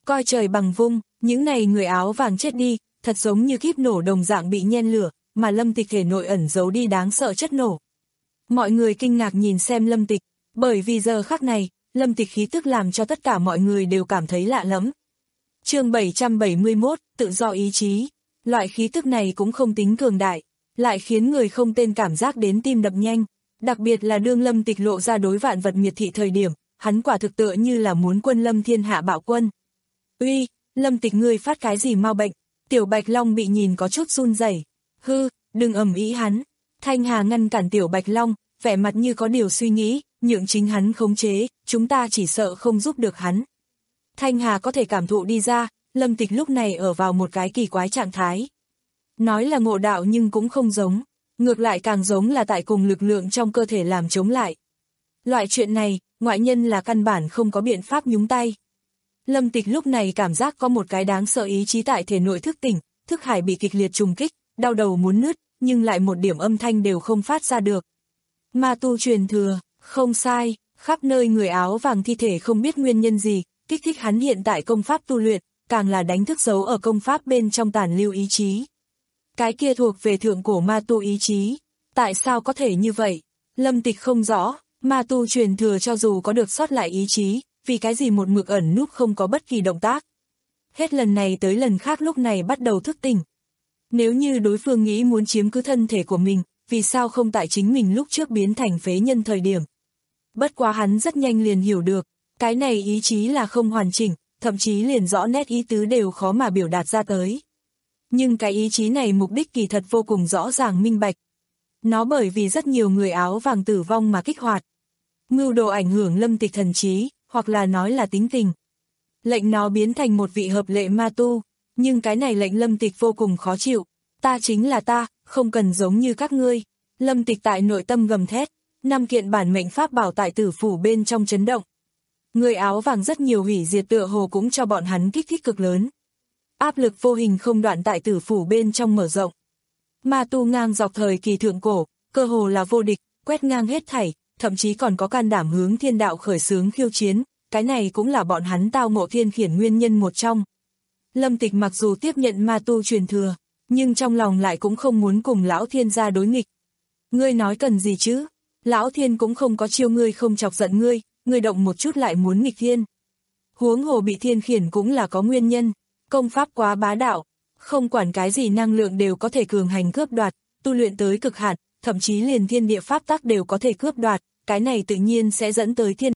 coi trời bằng vung, những này người áo vàng chết đi, thật giống như kíp nổ đồng dạng bị nhen lửa, mà Lâm Tịch thể nội ẩn giấu đi đáng sợ chất nổ. Mọi người kinh ngạc nhìn xem Lâm Tịch, bởi vì giờ khắc này, Lâm Tịch khí tức làm cho tất cả mọi người đều cảm thấy lạ lẫm. Chương bảy trăm bảy mươi mốt, tự do ý chí. Loại khí tức này cũng không tính cường đại, lại khiến người không tên cảm giác đến tim đập nhanh, đặc biệt là đương Lâm Tịch lộ ra đối vạn vật miệt thị thời điểm, hắn quả thực tựa như là muốn quân lâm thiên hạ bạo quân. Uy, Lâm Tịch ngươi phát cái gì mau bệnh? Tiểu Bạch Long bị nhìn có chút run rẩy. Hư, đừng ầm ĩ hắn. Thanh Hà ngăn cản Tiểu Bạch Long, vẻ mặt như có điều suy nghĩ, nhượng chính hắn khống chế, chúng ta chỉ sợ không giúp được hắn. Thanh Hà có thể cảm thụ đi ra, Lâm Tịch lúc này ở vào một cái kỳ quái trạng thái. Nói là ngộ đạo nhưng cũng không giống, ngược lại càng giống là tại cùng lực lượng trong cơ thể làm chống lại. Loại chuyện này, ngoại nhân là căn bản không có biện pháp nhúng tay. Lâm Tịch lúc này cảm giác có một cái đáng sợ ý chí tại thể nội thức tỉnh, thức hải bị kịch liệt trùng kích, đau đầu muốn nứt, nhưng lại một điểm âm thanh đều không phát ra được. Ma tu truyền thừa, không sai, khắp nơi người áo vàng thi thể không biết nguyên nhân gì, kích thích hắn hiện tại công pháp tu luyện, càng là đánh thức dấu ở công pháp bên trong tàn lưu ý chí. Cái kia thuộc về thượng cổ ma tu ý chí, tại sao có thể như vậy? Lâm Tịch không rõ, ma tu truyền thừa cho dù có được sót lại ý chí, vì cái gì một mực ẩn núp không có bất kỳ động tác. Hết lần này tới lần khác lúc này bắt đầu thức tỉnh. Nếu như đối phương nghĩ muốn chiếm cứ thân thể của mình, vì sao không tại chính mình lúc trước biến thành phế nhân thời điểm? Bất quá hắn rất nhanh liền hiểu được, cái này ý chí là không hoàn chỉnh, thậm chí liền rõ nét ý tứ đều khó mà biểu đạt ra tới. Nhưng cái ý chí này mục đích kỳ thật vô cùng rõ ràng minh bạch. Nó bởi vì rất nhiều người áo vàng tử vong mà kích hoạt. Mưu đồ ảnh hưởng Lâm Tịch thần trí, hoặc là nói là tính tình. Lệnh nó biến thành một vị hợp lệ ma tu, nhưng cái này lệnh Lâm Tịch vô cùng khó chịu. Ta chính là ta, không cần giống như các ngươi. Lâm Tịch tại nội tâm gầm thét, năm kiện bản mệnh pháp bảo tại tử phủ bên trong chấn động. Người áo vàng rất nhiều hủy diệt tựa hồ cũng cho bọn hắn kích thích cực lớn. Áp lực vô hình không đoạn tại tử phủ bên trong mở rộng. Ma tu ngang dọc thời kỳ thượng cổ, cơ hồ là vô địch, quét ngang hết thảy, thậm chí còn có can đảm hướng thiên đạo khởi xướng khiêu chiến, cái này cũng là bọn hắn tao ngộ thiên khiển nguyên nhân một trong. Lâm Tịch mặc dù tiếp nhận ma tu truyền thừa, nhưng trong lòng lại cũng không muốn cùng lão thiên gia đối nghịch. Ngươi nói cần gì chứ? Lão thiên cũng không có chiêu ngươi không chọc giận ngươi, ngươi động một chút lại muốn nghịch thiên. Huống hồ bị thiên khiển cũng là có nguyên nhân, công pháp quá bá đạo, không quản cái gì năng lượng đều có thể cường hành cướp đoạt, tu luyện tới cực hạn, thậm chí liền thiên địa pháp tắc đều có thể cướp đoạt, cái này tự nhiên sẽ dẫn tới thiên.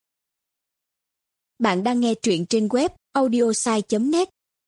Bạn đang nghe truyện trên web audiosai chấm net.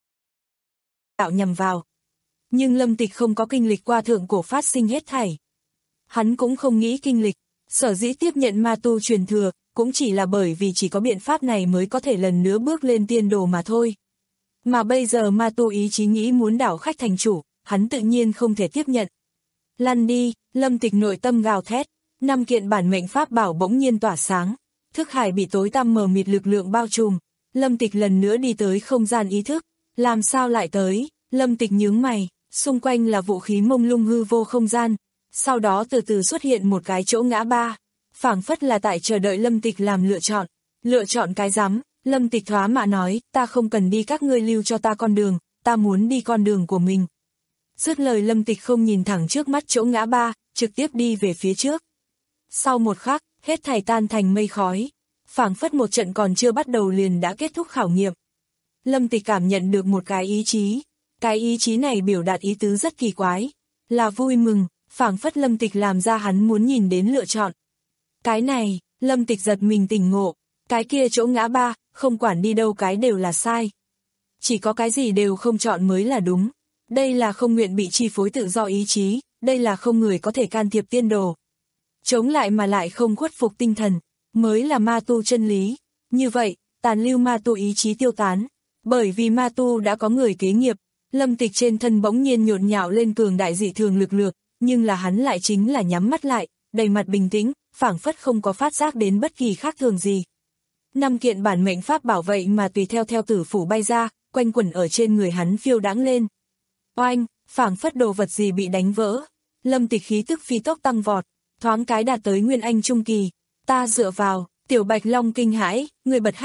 Đạo nhằm vào. Nhưng Lâm Tịch không có kinh lịch qua thượng cổ phát sinh hết thảy. Hắn cũng không nghĩ kinh lịch, sở dĩ tiếp nhận ma tu truyền thừa, cũng chỉ là bởi vì chỉ có biện pháp này mới có thể lần nữa bước lên tiên đồ mà thôi. Mà bây giờ ma tu ý chí nghĩ muốn đảo khách thành chủ, hắn tự nhiên không thể tiếp nhận. Lăn đi, Lâm Tịch nội tâm gào thét, năm kiện bản mệnh pháp bảo bỗng nhiên tỏa sáng, thức hải bị tối tăm mờ mịt lực lượng bao trùm, Lâm Tịch lần nữa đi tới không gian ý thức, làm sao lại tới, Lâm Tịch nhướng mày, xung quanh là vũ khí mông lung hư vô không gian, sau đó từ từ xuất hiện một cái chỗ ngã ba, phảng phất là tại chờ đợi Lâm Tịch làm lựa chọn, lựa chọn cái rắm. Lâm Tịch thoá mạ nói, ta không cần đi các ngươi lưu cho ta con đường, ta muốn đi con đường của mình. Dứt lời Lâm Tịch không nhìn thẳng trước mắt chỗ ngã ba, trực tiếp đi về phía trước. Sau một khắc, hết thảy tan thành mây khói, phảng phất một trận còn chưa bắt đầu liền đã kết thúc khảo nghiệm. Lâm Tịch cảm nhận được một cái ý chí, cái ý chí này biểu đạt ý tứ rất kỳ quái, là vui mừng, phảng phất Lâm Tịch làm ra hắn muốn nhìn đến lựa chọn. Cái này, Lâm Tịch giật mình tỉnh ngộ, cái kia chỗ ngã ba, không quản đi đâu cái đều là sai. Chỉ có cái gì đều không chọn mới là đúng. Đây là không nguyện bị chi phối tự do ý chí, đây là không người có thể can thiệp tiên đồ. Chống lại mà lại không khuất phục tinh thần, mới là ma tu chân lý. Như vậy, tàn lưu ma tu ý chí tiêu tán. Bởi vì ma tu đã có người kế nghiệp, Lâm Tịch trên thân bỗng nhiên nhộn nhạo lên cường đại dị thường lực lượng, nhưng là hắn lại chính là nhắm mắt lại, đầy mặt bình tĩnh, phảng phất không có phát giác đến bất kỳ khác thường gì. Năm kiện bản mệnh pháp bảo vậy mà tùy theo theo tử phủ bay ra, quanh quẩn ở trên người hắn phiêu đáng lên. Oanh, phảng phất đồ vật gì bị đánh vỡ. Lâm Tịch khí tức phi tốc tăng vọt, thoáng cái đạt tới nguyên anh trung kỳ. Ta dựa vào, Tiểu Bạch Long kinh hãi, người bật hách a,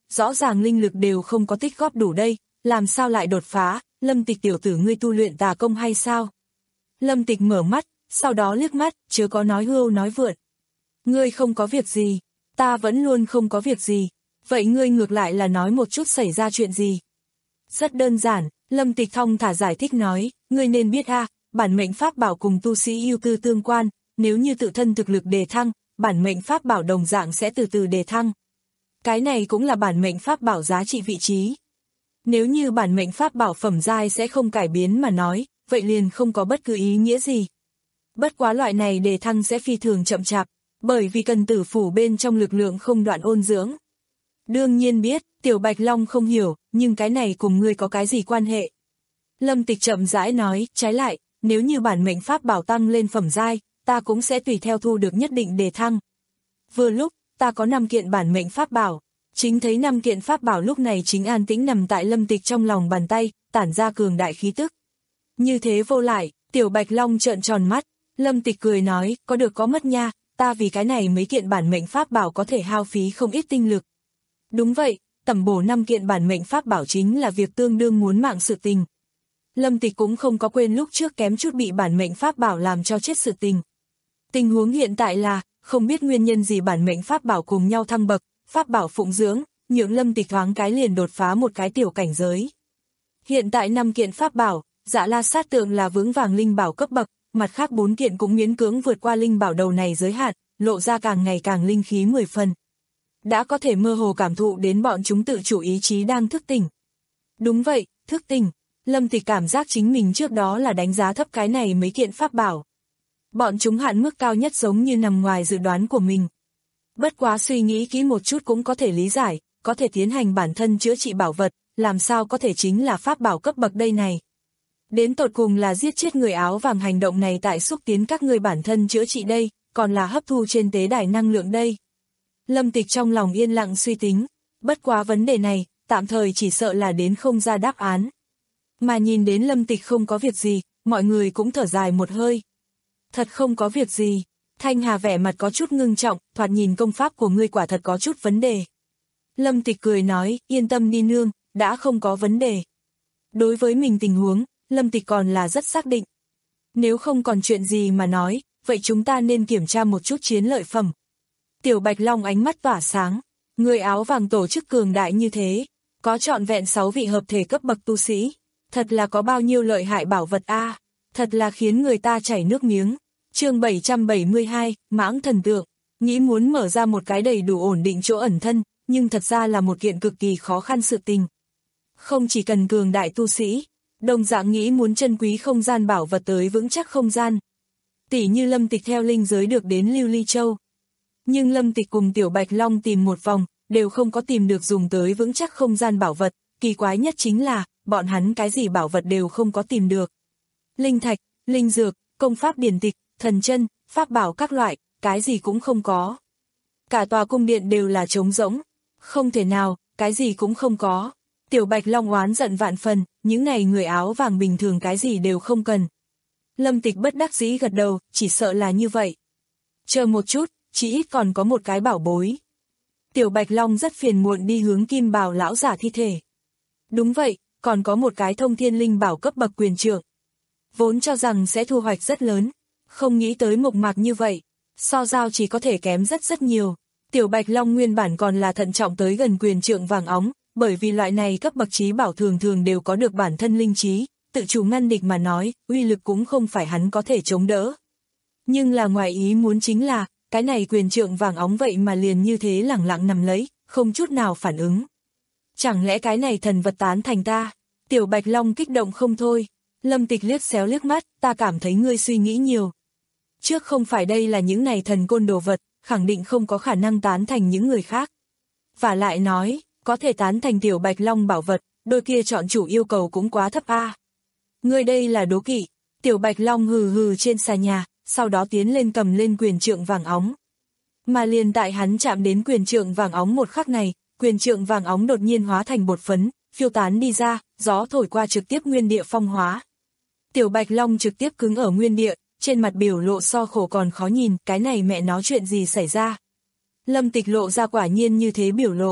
rõ ràng linh lực đều không có tích góp đủ đây, làm sao lại đột phá, Lâm Tịch tiểu tử ngươi tu luyện tà công hay sao? Lâm Tịch mở mắt, sau đó liếc mắt, chớ có nói hưu nói vượn. Ngươi không có việc gì, ta vẫn luôn không có việc gì, vậy ngươi ngược lại là nói một chút xảy ra chuyện gì? Rất đơn giản, Lâm Tịch thong thả giải thích nói, ngươi nên biết a, bản mệnh pháp bảo cùng tu sĩ yêu cư tương quan, nếu như tự thân thực lực đề thăng, bản mệnh pháp bảo đồng dạng sẽ từ từ đề thăng. Cái này cũng là bản mệnh pháp bảo giá trị vị trí. Nếu như bản mệnh pháp bảo phẩm giai sẽ không cải biến mà nói, vậy liền không có bất cứ ý nghĩa gì. Bất quá loại này đề thăng sẽ phi thường chậm chạp, bởi vì cần tử phủ bên trong lực lượng không đoạn ôn dưỡng. Đương nhiên biết, Tiểu Bạch Long không hiểu, nhưng cái này cùng ngươi có cái gì quan hệ? Lâm Tịch chậm rãi nói, trái lại, nếu như bản mệnh pháp bảo tăng lên phẩm giai, ta cũng sẽ tùy theo thu được nhất định đề thăng. Vừa lúc, ta có năm kiện bản mệnh pháp bảo, chính thấy năm kiện pháp bảo lúc này chính an tĩnh nằm tại Lâm Tịch trong lòng bàn tay, tản ra cường đại khí tức. Như thế vô lại, Tiểu Bạch Long trợn tròn mắt, Lâm Tịch cười nói, có được có mất nha, ta vì cái này mấy kiện bản mệnh pháp bảo có thể hao phí không ít tinh lực. Đúng vậy, tẩm bổ năm kiện bản mệnh pháp bảo chính là việc tương đương muốn mạng sự tình. Lâm Tịch cũng không có quên lúc trước kém chút bị bản mệnh pháp bảo làm cho chết sự tình. Tình huống hiện tại là, không biết nguyên nhân gì bản mệnh pháp bảo cùng nhau thăng bậc, pháp bảo phụng dưỡng, nhượng Lâm Tịch thoáng cái liền đột phá một cái tiểu cảnh giới. Hiện tại năm kiện pháp bảo, Dạ La Sát Tượng là vững vàng linh bảo cấp bậc, mặt khác bốn kiện cũng miễn cưỡng vượt qua linh bảo đầu này giới hạn, lộ ra càng ngày càng linh khí mười phần. Đã có thể mơ hồ cảm thụ đến bọn chúng tự chủ ý chí đang thức tỉnh. Đúng vậy, thức tỉnh. Lâm Tịch cảm giác chính mình trước đó là đánh giá thấp cái này mấy kiện pháp bảo. Bọn chúng hạn mức cao nhất giống như nằm ngoài dự đoán của mình. Bất quá suy nghĩ kỹ một chút cũng có thể lý giải, có thể tiến hành bản thân chữa trị bảo vật, làm sao có thể chính là pháp bảo cấp bậc đây này. Đến tột cùng là giết chết người áo vàng hành động này tại xúc tiến các người bản thân chữa trị đây, còn là hấp thu trên tế đài năng lượng đây. Lâm Tịch trong lòng yên lặng suy tính, bất quá vấn đề này, tạm thời chỉ sợ là đến không ra đáp án. Mà nhìn đến Lâm Tịch không có việc gì, mọi người cũng thở dài một hơi. Thật không có việc gì, Thanh Hà vẻ mặt có chút ngưng trọng, thoạt nhìn công pháp của ngươi quả thật có chút vấn đề. Lâm Tịch cười nói, yên tâm đi nương, đã không có vấn đề. Đối với mình tình huống, Lâm Tịch còn là rất xác định. Nếu không còn chuyện gì mà nói, vậy chúng ta nên kiểm tra một chút chiến lợi phẩm. Tiểu Bạch Long ánh mắt tỏa sáng, người áo vàng tổ chức cường đại như thế, có trọn vẹn sáu vị hợp thể cấp bậc tu sĩ, thật là có bao nhiêu lợi hại bảo vật a, à, thật là khiến người ta chảy nước miếng. Chương bảy trăm bảy mươi hai, Mãng Thần Tượng, nghĩ muốn mở ra một cái đầy đủ ổn định chỗ ẩn thân, nhưng thật ra là một kiện cực kỳ khó khăn sự tình. Không chỉ cần cường đại tu sĩ, đồng dạng nghĩ muốn chân quý không gian bảo vật tới vững chắc không gian. Tỷ như Lâm Tịch theo linh giới được đến Lưu Ly Châu. Nhưng Lâm Tịch cùng Tiểu Bạch Long tìm một vòng, đều không có tìm được dùng tới vững chắc không gian bảo vật, kỳ quái nhất chính là, bọn hắn cái gì bảo vật đều không có tìm được. Linh thạch, linh dược, công pháp điển tịch, thần chân, pháp bảo các loại, cái gì cũng không có. Cả tòa cung điện đều là trống rỗng, không thể nào, cái gì cũng không có. Tiểu Bạch Long oán giận vạn phần, những này người áo vàng bình thường cái gì đều không cần. Lâm Tịch bất đắc dĩ gật đầu, chỉ sợ là như vậy. Chờ một chút, chỉ ít còn có một cái bảo bối. Tiểu Bạch Long rất phiền muộn đi hướng Kim Bào lão giả thi thể. Đúng vậy, còn có một cái thông thiên linh bảo cấp bậc quyền trượng. Vốn cho rằng sẽ thu hoạch rất lớn, không nghĩ tới mộc mạc như vậy, so giao chỉ có thể kém rất rất nhiều. Tiểu Bạch Long nguyên bản còn là thận trọng tới gần quyền trượng vàng óng, bởi vì loại này cấp bậc trí bảo thường thường đều có được bản thân linh trí, tự chủ ngăn địch mà nói, uy lực cũng không phải hắn có thể chống đỡ. Nhưng là ngoài ý muốn chính là, cái này quyền trượng vàng óng vậy mà liền như thế lẳng lặng nằm lấy, không chút nào phản ứng. Chẳng lẽ cái này thần vật tán thành ta? Tiểu Bạch Long kích động không thôi. Lâm Tịch liếc xéo liếc mắt, ta cảm thấy ngươi suy nghĩ nhiều. Trước không phải đây là những này thần côn đồ vật, khẳng định không có khả năng tán thành những người khác. Và lại nói, có thể tán thành Tiểu Bạch Long bảo vật, đôi kia chọn chủ yêu cầu cũng quá thấp a. À. Ngươi đây là đố kỵ. Tiểu Bạch Long hừ hừ trên xà nhà, sau đó tiến lên cầm lên quyền trượng vàng óng. Mà liền tại hắn chạm đến quyền trượng vàng óng một khắc này, quyền trượng vàng óng đột nhiên hóa thành bột phấn, phiêu tán đi ra, gió thổi qua trực tiếp nguyên địa phong hóa. Tiểu Bạch Long trực tiếp cứng ở nguyên địa, trên mặt biểu lộ so khổ còn khó nhìn, cái này mẹ nó chuyện gì xảy ra. Lâm Tịch lộ ra quả nhiên như thế biểu lộ,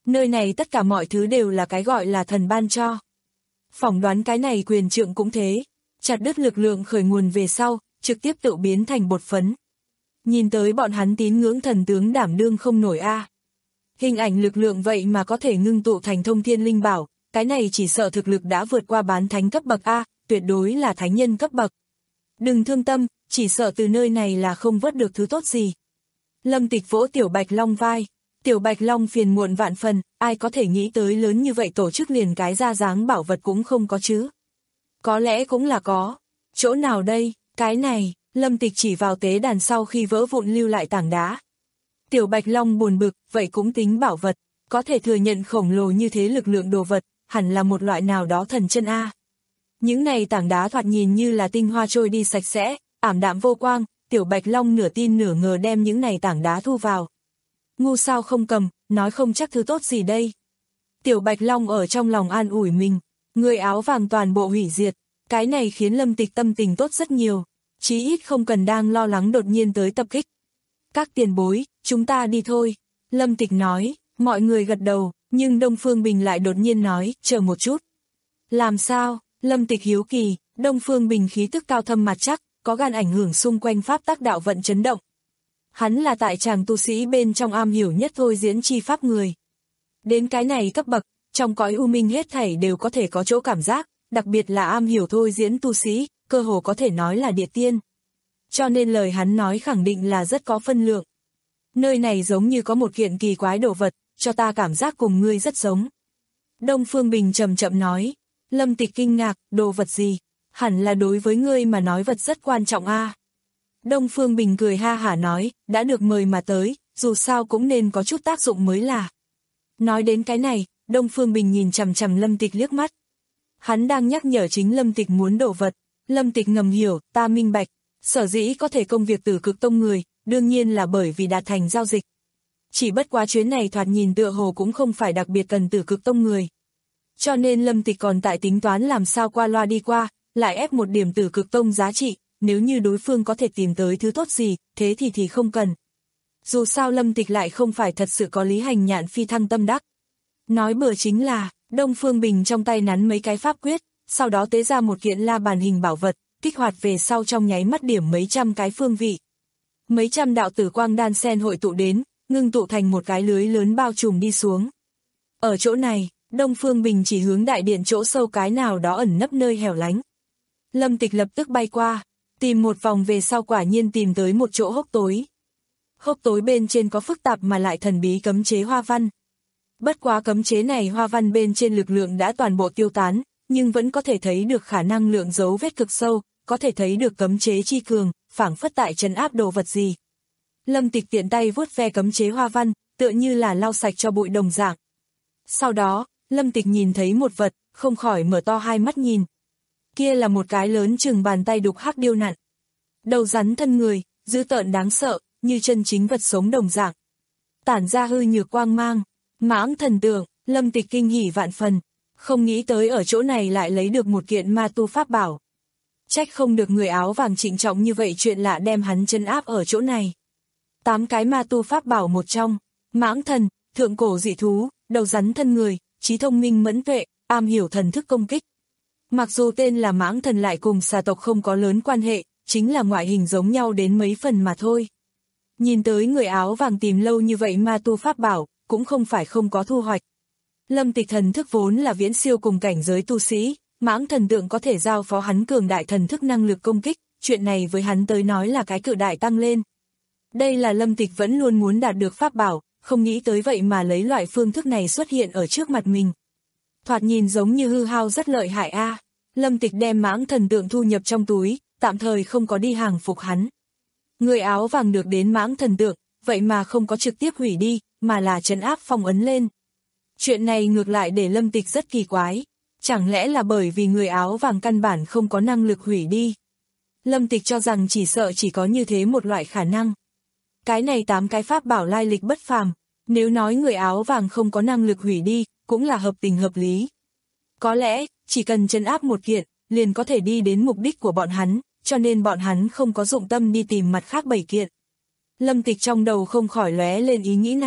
Nơi này tất cả mọi thứ đều là cái gọi là thần ban cho. Phỏng đoán cái này quyền trượng cũng thế, chặt đứt lực lượng khởi nguồn về sau, trực tiếp tự biến thành bột phấn. Nhìn tới bọn hắn tín ngưỡng thần tướng đảm đương không nổi a. À. Hình ảnh lực lượng vậy mà có thể ngưng tụ thành thông thiên linh bảo, cái này chỉ sợ thực lực đã vượt qua bán thánh cấp bậc a, tuyệt đối là thánh nhân cấp bậc. Đừng thương tâm, chỉ sợ từ nơi này là không vớt được thứ tốt gì. Lâm Tịch vỗ Tiểu Bạch Long vai, Tiểu Bạch Long phiền muộn vạn phần, ai có thể nghĩ tới lớn như vậy tổ chức liền cái ra dáng bảo vật cũng không có chứ. Có lẽ cũng là có. Chỗ nào đây, cái này, Lâm Tịch chỉ vào tế đàn sau khi vỡ vụn lưu lại tảng đá. Tiểu Bạch Long buồn bực, vậy cũng tính bảo vật, có thể thừa nhận khổng lồ như thế lực lượng đồ vật, hẳn là một loại nào đó thần chân A. Những này tảng đá thoạt nhìn như là tinh hoa trôi đi sạch sẽ, ảm đạm vô quang, Tiểu Bạch Long nửa tin nửa ngờ đem những này tảng đá thu vào. Ngu sao không cầm, nói không chắc thứ tốt gì đây. Tiểu Bạch Long ở trong lòng an ủi mình, người áo vàng toàn bộ hủy diệt, cái này khiến Lâm Tịch tâm tình tốt rất nhiều, chí ít không cần đang lo lắng đột nhiên tới tập kích. Các tiền bối, chúng ta đi thôi, Lâm Tịch nói, mọi người gật đầu, nhưng Đông Phương Bình lại đột nhiên nói, chờ một chút. Làm sao? Lâm Tịch hiếu kỳ, Đông Phương Bình khí tức cao thâm mặt chắc, có gan ảnh hưởng xung quanh pháp tắc đạo vận chấn động. Hắn là tại chàng tu sĩ bên trong am hiểu nhất thôi diễn chi pháp người. Đến cái này cấp bậc, trong cõi u minh hết thảy đều có thể có chỗ cảm giác, đặc biệt là am hiểu thôi diễn tu sĩ, cơ hồ có thể nói là địa tiên. Cho nên lời hắn nói khẳng định là rất có phân lượng. Nơi này giống như có một kiện kỳ quái đồ vật, cho ta cảm giác cùng ngươi rất giống. Đông Phương Bình chậm chậm nói, Lâm Tịch kinh ngạc, đồ vật gì? Hẳn là đối với ngươi mà nói vật rất quan trọng a. À. Đông Phương Bình cười ha hả nói, đã được mời mà tới, dù sao cũng nên có chút tác dụng mới là. Nói đến cái này, Đông Phương Bình nhìn chằm chằm Lâm Tịch liếc mắt. Hắn đang nhắc nhở chính Lâm Tịch muốn đồ vật, Lâm Tịch ngầm hiểu, ta minh bạch, sở dĩ có thể công việc Tử Cực Tông người, đương nhiên là bởi vì đạt thành giao dịch. Chỉ bất quá chuyến này thoạt nhìn tựa hồ cũng không phải đặc biệt cần Tử Cực Tông người. Cho nên Lâm Tịch còn tại tính toán làm sao qua loa đi qua, lại ép một điểm Tử Cực Tông giá trị, nếu như đối phương có thể tìm tới thứ tốt gì, thế thì thì không cần. Dù sao Lâm Tịch lại không phải thật sự có Lý Hành Nhạn phi thăng tâm đắc. Nói bừa chính là, Đông Phương Bình trong tay nắn mấy cái pháp quyết, sau đó tế ra một kiện la bàn hình bảo vật, kích hoạt về sau trong nháy mắt điểm mấy trăm cái phương vị. Mấy trăm đạo tử quang đan sen hội tụ đến, ngưng tụ thành một cái lưới lớn bao trùm đi xuống. Ở chỗ này, Đông Phương Bình chỉ hướng đại điện chỗ sâu cái nào đó ẩn nấp nơi hẻo lánh. Lâm Tịch lập tức bay qua, tìm một vòng về sau quả nhiên tìm tới một chỗ hốc tối. Hốc tối bên trên có phức tạp mà lại thần bí cấm chế hoa văn. Bất quá cấm chế này hoa văn bên trên lực lượng đã toàn bộ tiêu tán, nhưng vẫn có thể thấy được khả năng lượng dấu vết cực sâu, có thể thấy được cấm chế chi cường, phảng phất tại trấn áp đồ vật gì. Lâm Tịch tiện tay vuốt ve cấm chế hoa văn, tựa như là lau sạch cho bụi đồng dạng. Sau đó, Lâm Tịch nhìn thấy một vật, không khỏi mở to hai mắt nhìn. Kia là một cái lớn chừng bàn tay đục hắc điêu nặn. Đầu rắn thân người, dữ tợn đáng sợ, như chân chính vật sống đồng dạng. Tản ra hư nhược quang mang, mãng thần tượng, Lâm Tịch kinh hỉ vạn phần, không nghĩ tới ở chỗ này lại lấy được một kiện ma tu pháp bảo. Trách không được người áo vàng trịnh trọng như vậy chuyện lạ đem hắn chân áp ở chỗ này. Tám cái ma tu pháp bảo một trong, mãng thần, thượng cổ dị thú, đầu rắn thân người, trí thông minh mẫn tuệ, am hiểu thần thức công kích. Mặc dù tên là mãng thần lại cùng xà tộc không có lớn quan hệ, chính là ngoại hình giống nhau đến mấy phần mà thôi. Nhìn tới người áo vàng tìm lâu như vậy ma tu pháp bảo, cũng không phải không có thu hoạch. Lâm Tịch thần thức vốn là viễn siêu cùng cảnh giới tu sĩ, mãng thần tượng có thể giao phó hắn cường đại thần thức năng lực công kích, chuyện này với hắn tới nói là cái cự đại tăng lên. Đây là Lâm Tịch vẫn luôn muốn đạt được pháp bảo, không nghĩ tới vậy mà lấy loại phương thức này xuất hiện ở trước mặt mình. Thoạt nhìn giống như hư hao rất lợi hại a. À. Lâm Tịch đem mãng thần tượng thu nhập trong túi, tạm thời không có đi hàng phục hắn. Người áo vàng được đến mãng thần tượng, vậy mà không có trực tiếp hủy đi, mà là trấn áp phong ấn lên. Chuyện này ngược lại để Lâm Tịch rất kỳ quái, chẳng lẽ là bởi vì người áo vàng căn bản không có năng lực hủy đi. Lâm Tịch cho rằng chỉ sợ chỉ có như thế một loại khả năng. Cái này tám cái pháp bảo lai lịch bất phàm, nếu nói người áo vàng không có năng lực hủy đi, cũng là hợp tình hợp lý. Có lẽ, chỉ cần trấn áp một kiện, liền có thể đi đến mục đích của bọn hắn, cho nên bọn hắn không có dụng tâm đi tìm mặt khác bảy kiện. Lâm Tịch trong đầu không khỏi lóe lên ý nghĩ này.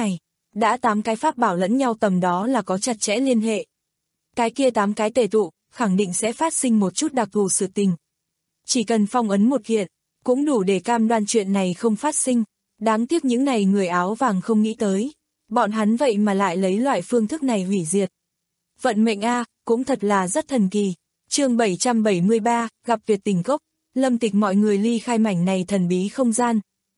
đã tám cái pháp bảo lẫn nhau tầm đó là có chặt chẽ liên hệ. Cái kia tám cái tề tụ, khẳng định sẽ phát sinh một chút đặc thù sự tình. Chỉ cần phong ấn một kiện, cũng đủ để cam đoan chuyện này không phát sinh. Đáng tiếc những này người áo vàng không nghĩ tới. Bọn hắn vậy mà lại lấy loại phương thức này hủy diệt. Vận mệnh a, cũng thật là rất thần kỳ. Chương bảy trăm bảy mươi ba, gặp tuyệt tình cốc. Lâm Tịch mọi người ly khai mảnh này thần bí không gian.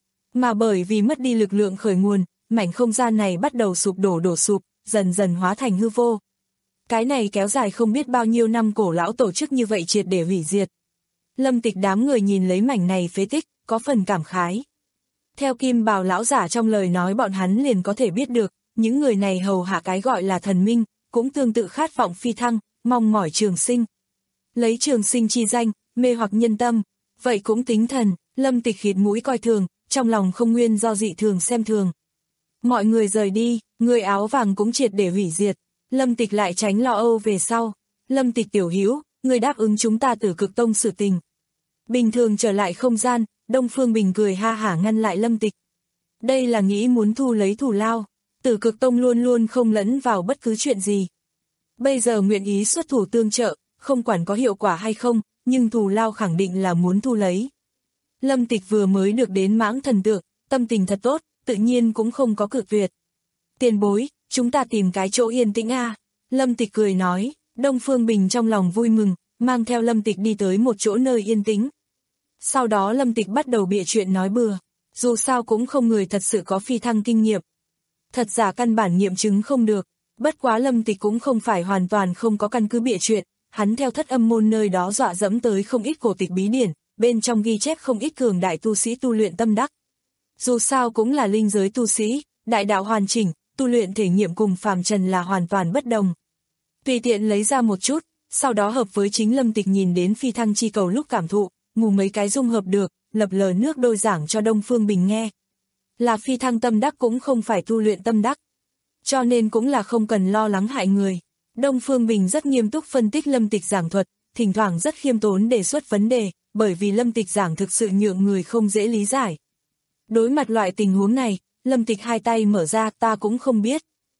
Mà bởi vì mất đi lực lượng khởi nguồn, mảnh không gian này bắt đầu sụp đổ đổ sụp, dần dần hóa thành hư vô. Cái này kéo dài không biết bao nhiêu năm cổ lão tổ chức như vậy triệt để hủy diệt. Lâm Tịch đám người nhìn lấy mảnh này phế tích, có phần cảm khái. Theo Kim Bào lão giả trong lời nói bọn hắn liền có thể biết được, những người này hầu hạ cái gọi là thần minh, cũng tương tự khát vọng phi thăng, mong mỏi trường sinh. Lấy trường sinh chi danh, mê hoặc nhân tâm, vậy cũng tính thần. Lâm Tịch khịt mũi coi thường, trong lòng không nguyên do dị thường xem thường. Mọi người rời đi, người áo vàng cũng triệt để hủy diệt. Lâm Tịch lại tránh lo âu về sau. Lâm Tịch tiểu hữu, người đáp ứng chúng ta Tử Cực Tông sự tình. Bình thường trở lại không gian, Đông Phương Bình cười ha hả ngăn lại Lâm Tịch. Đây là nghĩ muốn thu lấy thù lao. Tử Cực Tông luôn luôn không lẫn vào bất cứ chuyện gì. Bây giờ nguyện ý xuất thủ tương trợ, không quản có hiệu quả hay không, nhưng thù lao khẳng định là muốn thu lấy. Lâm Tịch vừa mới được đến Mãng Thần Tượng, tâm tình thật tốt, tự nhiên cũng không có cự tuyệt. Tiền bối, chúng ta tìm cái chỗ yên tĩnh a. Lâm Tịch cười nói. Đông Phương Bình trong lòng vui mừng, mang theo Lâm Tịch đi tới một chỗ nơi yên tĩnh. Sau đó Lâm Tịch bắt đầu bịa chuyện nói bừa, dù sao cũng không người thật sự có phi thăng kinh nghiệm. Thật giả căn bản nghiệm chứng không được, bất quá Lâm Tịch cũng không phải hoàn toàn không có căn cứ bịa chuyện, hắn theo Thất Âm môn nơi đó dọa dẫm tới không ít cổ tịch bí điển, bên trong ghi chép không ít cường đại tu sĩ tu luyện tâm đắc. Dù sao cũng là linh giới tu sĩ, đại đạo hoàn chỉnh, tu luyện thể nghiệm cùng phàm trần là hoàn toàn bất đồng. Tùy tiện lấy ra một chút, sau đó hợp với chính Lâm Tịch nhìn đến phi thăng chi cầu lúc cảm thụ, ngủ mấy cái dung hợp được, lập lờ nước đôi giảng cho Đông Phương Bình nghe. Là phi thăng tâm đắc cũng không phải tu luyện tâm đắc, cho nên cũng là không cần lo lắng hại người. Đông Phương Bình rất nghiêm túc phân tích Lâm Tịch giảng thuật, thỉnh thoảng rất khiêm tốn đề xuất vấn đề, bởi vì Lâm Tịch giảng thực sự nhượng người không dễ lý giải. Đối mặt loại tình huống này, Lâm Tịch hai tay mở ra, ta cũng không biết.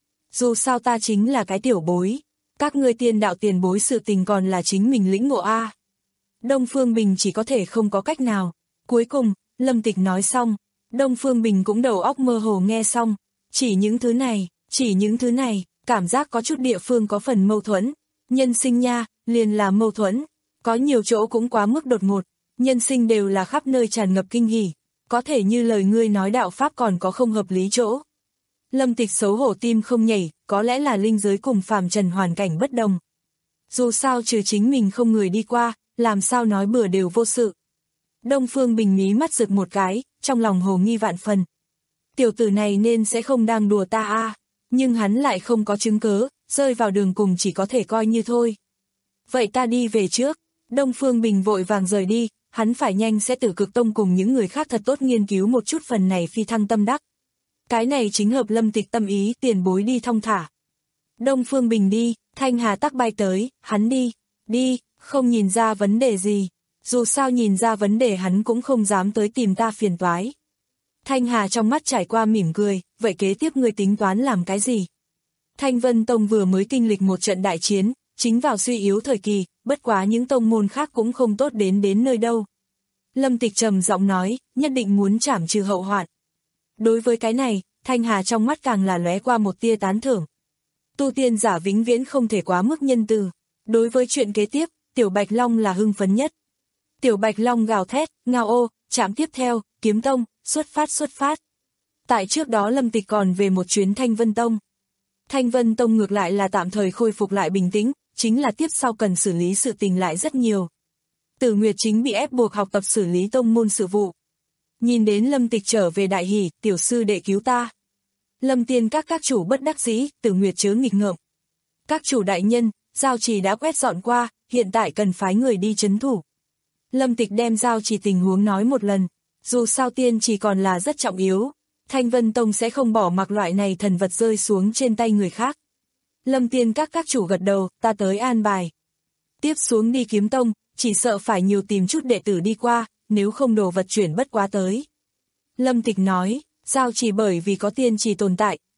Dù sao ta chính là cái tiểu bối. Các ngươi tiên đạo tiền bối sự tình còn là chính mình lĩnh ngộ a. Đông Phương Bình chỉ có thể không có cách nào. Cuối cùng, Lâm Tịch nói xong, Đông Phương Bình cũng đầu óc mơ hồ nghe xong. Chỉ những thứ này, chỉ những thứ này, cảm giác có chút địa phương có phần mâu thuẫn. Nhân sinh nha, liền là mâu thuẫn. Có nhiều chỗ cũng quá mức đột ngột. Nhân sinh đều là khắp nơi tràn ngập kinh hỉ. Có thể như lời ngươi nói đạo pháp còn có không hợp lý chỗ. Lâm Tịch xấu hổ tim không nhảy, có lẽ là linh giới cùng phàm trần hoàn cảnh bất đồng. Dù sao trừ chính mình không người đi qua, làm sao nói bừa đều vô sự. Đông Phương Bình mí mắt rực một cái, trong lòng hồ nghi vạn phần. Tiểu tử này nên sẽ không đang đùa ta a, à, nhưng hắn lại không có chứng cớ, rơi vào đường cùng chỉ có thể coi như thôi. Vậy ta đi về trước. Đông Phương Bình vội vàng rời đi, hắn phải nhanh sẽ Tử Cực Tông cùng những người khác thật tốt nghiên cứu một chút phần này phi thăng tâm đắc. Cái này chính hợp Lâm Tịch tâm ý, tiền bối đi thong thả. Đông Phương Bình đi, Thanh Hà tắc bay tới, hắn đi, đi, không nhìn ra vấn đề gì. Dù sao nhìn ra vấn đề hắn cũng không dám tới tìm ta phiền toái. Thanh Hà trong mắt trải qua mỉm cười, vậy kế tiếp ngươi tính toán làm cái gì? Thanh Vân Tông vừa mới kinh lịch một trận đại chiến, chính vào suy yếu thời kỳ, bất quá những tông môn khác cũng không tốt đến đến nơi đâu. Lâm Tịch trầm giọng nói, nhất định muốn trảm trừ hậu hoạn. Đối với cái này, Thanh Hà trong mắt càng là lóe qua một tia tán thưởng. Tu tiên giả vĩnh viễn không thể quá mức nhân từ. Đối với chuyện kế tiếp, Tiểu Bạch Long là hưng phấn nhất. Tiểu Bạch Long gào thét, ngao ô, trạm tiếp theo, Kiếm Tông, xuất phát xuất phát. Tại trước đó Lâm Tịch còn về một chuyến Thanh Vân Tông. Thanh Vân Tông ngược lại là tạm thời khôi phục lại bình tĩnh, chính là tiếp sau cần xử lý sự tình lại rất nhiều. Tử Nguyệt chính bị ép buộc học tập xử lý tông môn sự vụ. Nhìn đến Lâm Tịch trở về đại hỉ, tiểu sư đệ cứu ta. Lâm Tiên các các chủ bất đắc dĩ, Tử Nguyệt chớ nghịch ngợm. Các chủ đại nhân, giao trì đã quét dọn qua, hiện tại cần phái người đi trấn thủ. Lâm Tịch đem giao trì tình huống nói một lần, dù sao tiên trì còn là rất trọng yếu. Thanh Vân Tông sẽ không bỏ mặc loại này thần vật rơi xuống trên tay người khác. Lâm Tiên các các chủ gật đầu, ta tới an bài. Tiếp xuống đi Kiếm Tông, chỉ sợ phải nhiều tìm chút đệ tử đi qua, nếu không đồ vật chuyển bất quá tới. Lâm Tịch nói, giao chỉ bởi vì có tiên trì tồn tại,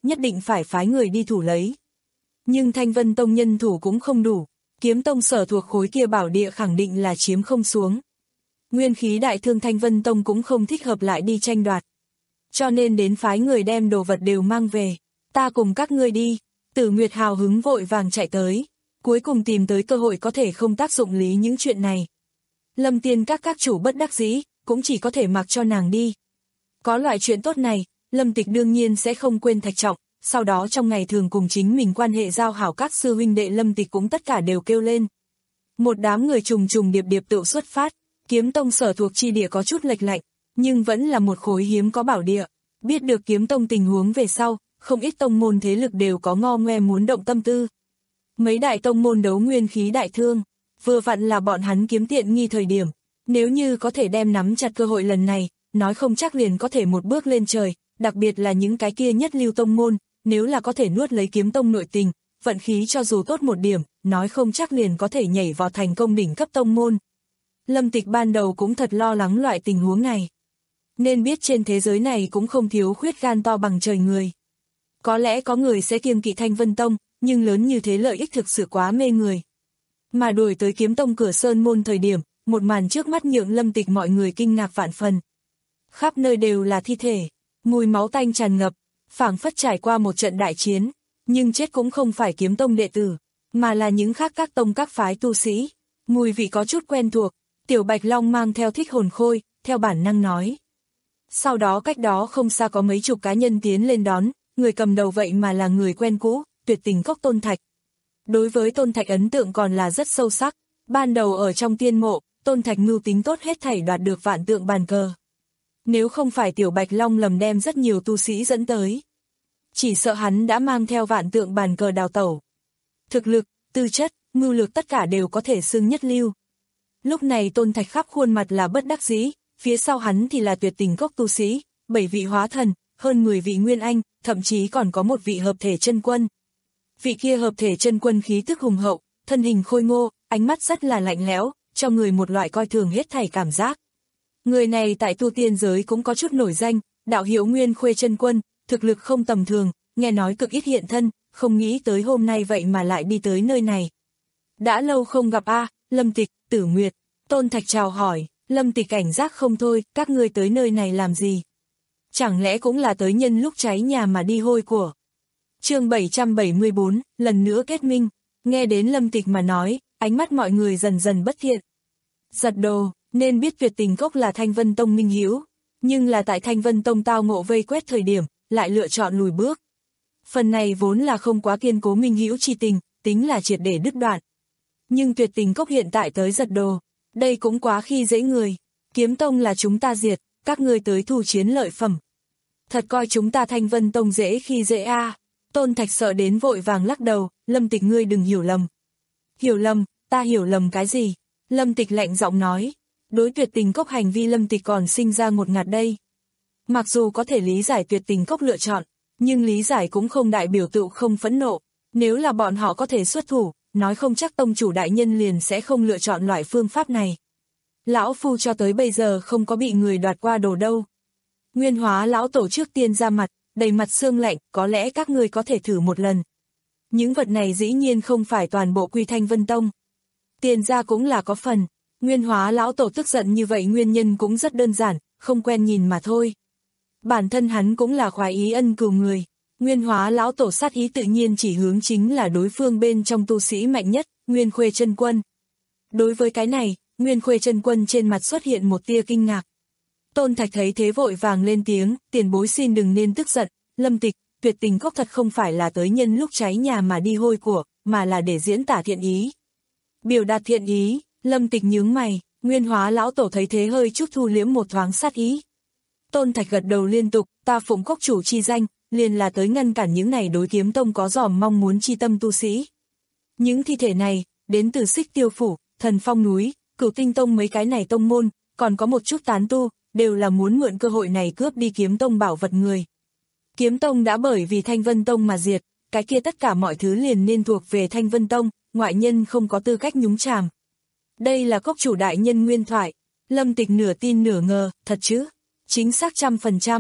nhất định phải phái người đi thủ lấy. Nhưng Thanh Vân Tông nhân thủ cũng không đủ, Kiếm Tông sở thuộc khối kia bảo địa khẳng định là chiếm không xuống. Nguyên khí đại thương Thanh Vân Tông cũng không thích hợp lại đi tranh đoạt. Cho nên đến phái người đem đồ vật đều mang về, ta cùng các ngươi đi. Tử Nguyệt hào hứng vội vàng chạy tới, cuối cùng tìm tới cơ hội có thể không tác dụng lý những chuyện này. Lâm Tiên các các chủ bất đắc dĩ, cũng chỉ có thể mặc cho nàng đi. Có loại chuyện tốt này, Lâm Tịch đương nhiên sẽ không quên Thạch Trọng, sau đó trong ngày thường cùng chính mình quan hệ giao hảo các sư huynh đệ Lâm Tịch cũng tất cả đều kêu lên. Một đám người trùng trùng điệp điệp tự xuất phát, Kiếm Tông sở thuộc chi địa có chút lệch lạnh, nhưng vẫn là một khối hiếm có bảo địa. Biết được Kiếm Tông tình huống về sau, không ít tông môn thế lực đều có ngo ngoe muốn động tâm tư. Mấy đại tông môn đấu nguyên khí đại thương, vừa vặn là bọn hắn kiếm tiện nghi thời điểm, nếu như có thể đem nắm chặt cơ hội lần này, nói không chắc liền có thể một bước lên trời, đặc biệt là những cái kia nhất lưu tông môn, nếu là có thể nuốt lấy Kiếm Tông nội tình, vận khí cho dù tốt một điểm, nói không chắc liền có thể nhảy vào thành công đỉnh cấp tông môn. Lâm Tịch ban đầu cũng thật lo lắng loại tình huống này. Nên biết trên thế giới này cũng không thiếu khuyết gan to bằng trời người. Có lẽ có người sẽ kiêng kỵ Thanh Vân Tông, nhưng lớn như thế lợi ích thực sự quá mê người. Mà đuổi tới Kiếm Tông cửa sơn môn thời điểm, một màn trước mắt nhượng Lâm Tịch mọi người kinh ngạc vạn phần. Khắp nơi đều là thi thể, mùi máu tanh tràn ngập, phảng phất trải qua một trận đại chiến, nhưng chết cũng không phải Kiếm Tông đệ tử, mà là những khác các tông các phái tu sĩ. Mùi vị có chút quen thuộc, Tiểu Bạch Long mang theo Thích Hồn Khôi, theo bản năng nói. Sau đó cách đó không xa có mấy chục cá nhân tiến lên đón, người cầm đầu vậy mà là người quen cũ, Tuyệt Tình Cốc Tôn Thạch. Đối với Tôn Thạch ấn tượng còn là rất sâu sắc, ban đầu ở trong tiên mộ, Tôn Thạch mưu tính tốt hết thảy đoạt được vạn tượng bàn cờ. Nếu không phải Tiểu Bạch Long lầm đem rất nhiều tu sĩ dẫn tới, chỉ sợ hắn đã mang theo vạn tượng bàn cờ đào tẩu. Thực lực, tư chất, mưu lược tất cả đều có thể xưng nhất lưu. Lúc này Tôn Thạch khắp khuôn mặt là bất đắc dĩ, phía sau hắn thì là Tuyệt Tình Cốc tu sĩ, bảy vị hóa thần, hơn mười vị nguyên anh, thậm chí còn có một vị hợp thể chân quân. Vị kia hợp thể chân quân khí tức hùng hậu, thân hình khôi ngô, ánh mắt rất là lạnh lẽo, cho người một loại coi thường hết thảy cảm giác. Người này tại tu tiên giới cũng có chút nổi danh, đạo hiệu Nguyên Khuê chân quân, thực lực không tầm thường, nghe nói cực ít hiện thân, không nghĩ tới hôm nay vậy mà lại đi tới nơi này. Đã lâu không gặp a, Lâm Tịch, Tử Nguyệt. Tôn Thạch chào hỏi, Lâm Tịch cảnh giác không thôi, các ngươi tới nơi này làm gì? Chẳng lẽ cũng là tới nhân lúc cháy nhà mà đi hôi của? Chương bảy trăm bảy mươi bốn, lần nữa kết minh, nghe đến Lâm Tịch mà nói, ánh mắt mọi người dần dần bất thiện. Giật đồ, nên biết Tuyệt Tình Cốc là Thanh Vân Tông minh hữu, nhưng là tại Thanh Vân Tông tao ngộ vây quét thời điểm, lại lựa chọn lùi bước. Phần này vốn là không quá kiên cố minh hữu chi tình, tính là triệt để đứt đoạn. Nhưng Tuyệt Tình Cốc hiện tại tới giật đồ, đây cũng quá khi dễ người. Kiếm Tông là chúng ta diệt, các ngươi tới thu chiến lợi phẩm. Thật coi chúng ta Thanh Vân Tông dễ khi dễ a. À. Tôn Thạch sợ đến vội vàng lắc đầu, Lâm Tịch ngươi đừng hiểu lầm. Hiểu lầm, ta hiểu lầm cái gì? Lâm Tịch lạnh giọng nói, đối Tuyệt Tình Cốc hành vi Lâm Tịch còn sinh ra một ngạt đây. Mặc dù có thể lý giải Tuyệt Tình Cốc lựa chọn, nhưng lý giải cũng không đại biểu tự không phẫn nộ. Nếu là bọn họ có thể xuất thủ, nói không chắc tông chủ đại nhân liền sẽ không lựa chọn loại phương pháp này. Lão Phu cho tới bây giờ không có bị người đoạt qua đồ đâu. Nguyên Hóa lão tổ trước tiên ra mặt, đầy mặt sương lạnh, có lẽ các ngươi có thể thử một lần. Những vật này dĩ nhiên không phải toàn bộ quy Thanh Vân Tông. Tiền ra cũng là có phần. Nguyên Hóa lão tổ tức giận như vậy nguyên nhân cũng rất đơn giản, không quen nhìn mà thôi. Bản thân hắn cũng là khoái ý ân cừu người. Nguyên Hóa lão tổ sát ý tự nhiên chỉ hướng chính là đối phương bên trong tu sĩ mạnh nhất, Nguyên Khuê chân quân. Đối với cái này, Nguyên Khuê chân quân trên mặt xuất hiện một tia kinh ngạc. Tôn Thạch thấy thế vội vàng lên tiếng, tiền bối xin đừng nên tức giận, Lâm Tịch, Tuyệt Tình Cốc thật không phải là tới nhân lúc cháy nhà mà đi hôi của, mà là để diễn tả thiện ý. Biểu đạt thiện ý, Lâm Tịch nhướng mày, Nguyên Hóa lão tổ thấy thế hơi chút thu liếm một thoáng sát ý. Tôn Thạch gật đầu liên tục, ta phụng cốc chủ chi danh, liền là tới ngăn cản những này đối Kiếm Tông có dòm mong muốn chi tâm tu sĩ. Những thi thể này, đến từ Xích Tiêu Phủ, Thần Phong Núi, Cửu Tinh Tông mấy cái này tông môn, còn có một chút tán tu, đều là muốn mượn cơ hội này cướp đi Kiếm Tông bảo vật người. Kiếm Tông đã bởi vì Thanh Vân Tông mà diệt, cái kia tất cả mọi thứ liền nên thuộc về Thanh Vân Tông, ngoại nhân không có tư cách nhúng chàm. Đây là cốc chủ đại nhân nguyên thoại. Lâm Tịch nửa tin nửa ngờ, thật chứ? Chính xác trăm phần trăm.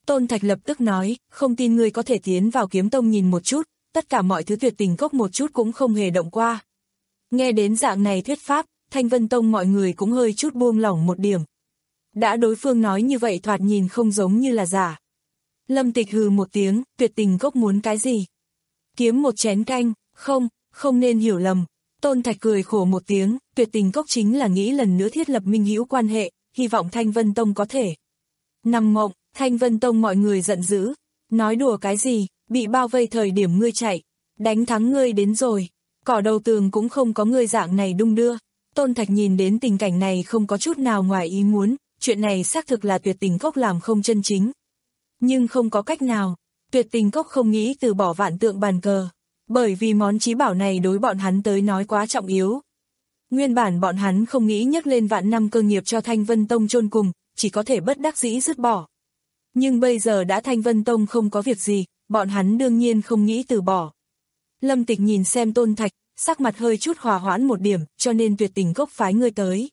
Tôn Thạch lập tức nói, không tin ngươi có thể tiến vào kiếm tông nhìn một chút, tất cả mọi thứ tuyệt tình cốc một chút cũng không hề động qua. Nghe đến dạng này thuyết pháp, Thanh Vân Tông mọi người cũng hơi chút buông lỏng một điểm. Đã đối phương nói như vậy thoạt nhìn không giống như là giả. Lâm Tịch hừ một tiếng, tuyệt tình cốc muốn cái gì? Kiếm một chén canh, không, không nên hiểu lầm. Tôn Thạch cười khổ một tiếng, tuyệt tình cốc chính là nghĩ lần nữa thiết lập minh hữu quan hệ, hy vọng Thanh Vân Tông có thể. Nằm mộng, Thanh Vân Tông mọi người giận dữ, nói đùa cái gì, bị bao vây thời điểm ngươi chạy, đánh thắng ngươi đến rồi, cỏ đầu tường cũng không có ngươi dạng này đung đưa. Tôn Thạch nhìn đến tình cảnh này không có chút nào ngoài ý muốn, chuyện này xác thực là tuyệt tình cốc làm không chân chính. Nhưng không có cách nào, tuyệt tình cốc không nghĩ từ bỏ vạn tượng bàn cờ, bởi vì món chí bảo này đối bọn hắn tới nói quá trọng yếu. Nguyên bản bọn hắn không nghĩ nhắc lên vạn năm cơ nghiệp cho Thanh Vân Tông chôn cùng, chỉ có thể bất đắc dĩ dứt bỏ. Nhưng bây giờ đã Thanh Vân Tông không có việc gì, bọn hắn đương nhiên không nghĩ từ bỏ. Lâm Tịch nhìn xem Tôn Thạch, sắc mặt hơi chút hòa hoãn một điểm, cho nên tuyệt tình cốc phái ngươi tới.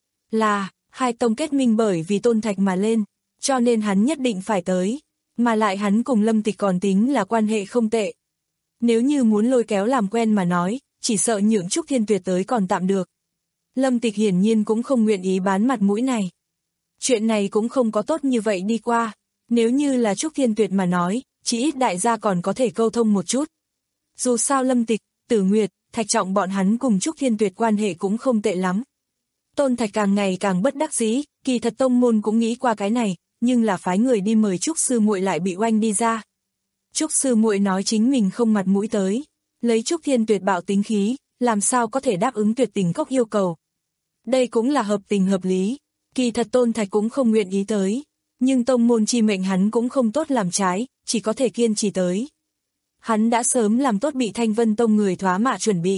Là, hai tông kết minh bởi vì Tôn Thạch mà lên, cho nên hắn nhất định phải tới. Mà lại hắn cùng Lâm Tịch còn tính là quan hệ không tệ. Nếu như muốn lôi kéo làm quen mà nói, chỉ sợ nhượng Trúc Thiên Tuyệt tới còn tạm được. Lâm Tịch hiển nhiên cũng không nguyện ý bán mặt mũi này. Chuyện này cũng không có tốt như vậy đi qua. Nếu như là Trúc Thiên Tuyệt mà nói, chỉ ít đại gia còn có thể câu thông một chút. Dù sao Lâm Tịch, Tử Nguyệt, Thạch Trọng bọn hắn cùng Trúc Thiên Tuyệt quan hệ cũng không tệ lắm. Tôn Thạch càng ngày càng bất đắc dĩ, kỳ thật tông môn cũng nghĩ qua cái này, nhưng là phái người đi mời Trúc sư muội lại bị oanh đi ra. Trúc sư muội nói chính mình không mặt mũi tới, lấy Trúc Thiên Tuyệt bạo tính khí, làm sao có thể đáp ứng tuyệt tình cốc yêu cầu. Đây cũng là hợp tình hợp lý, kỳ thật Tôn Thạch cũng không nguyện ý tới, nhưng tông môn chi mệnh hắn cũng không tốt làm trái, chỉ có thể kiên trì tới. Hắn đã sớm làm tốt bị Thanh Vân Tông người thoá mạ chuẩn bị.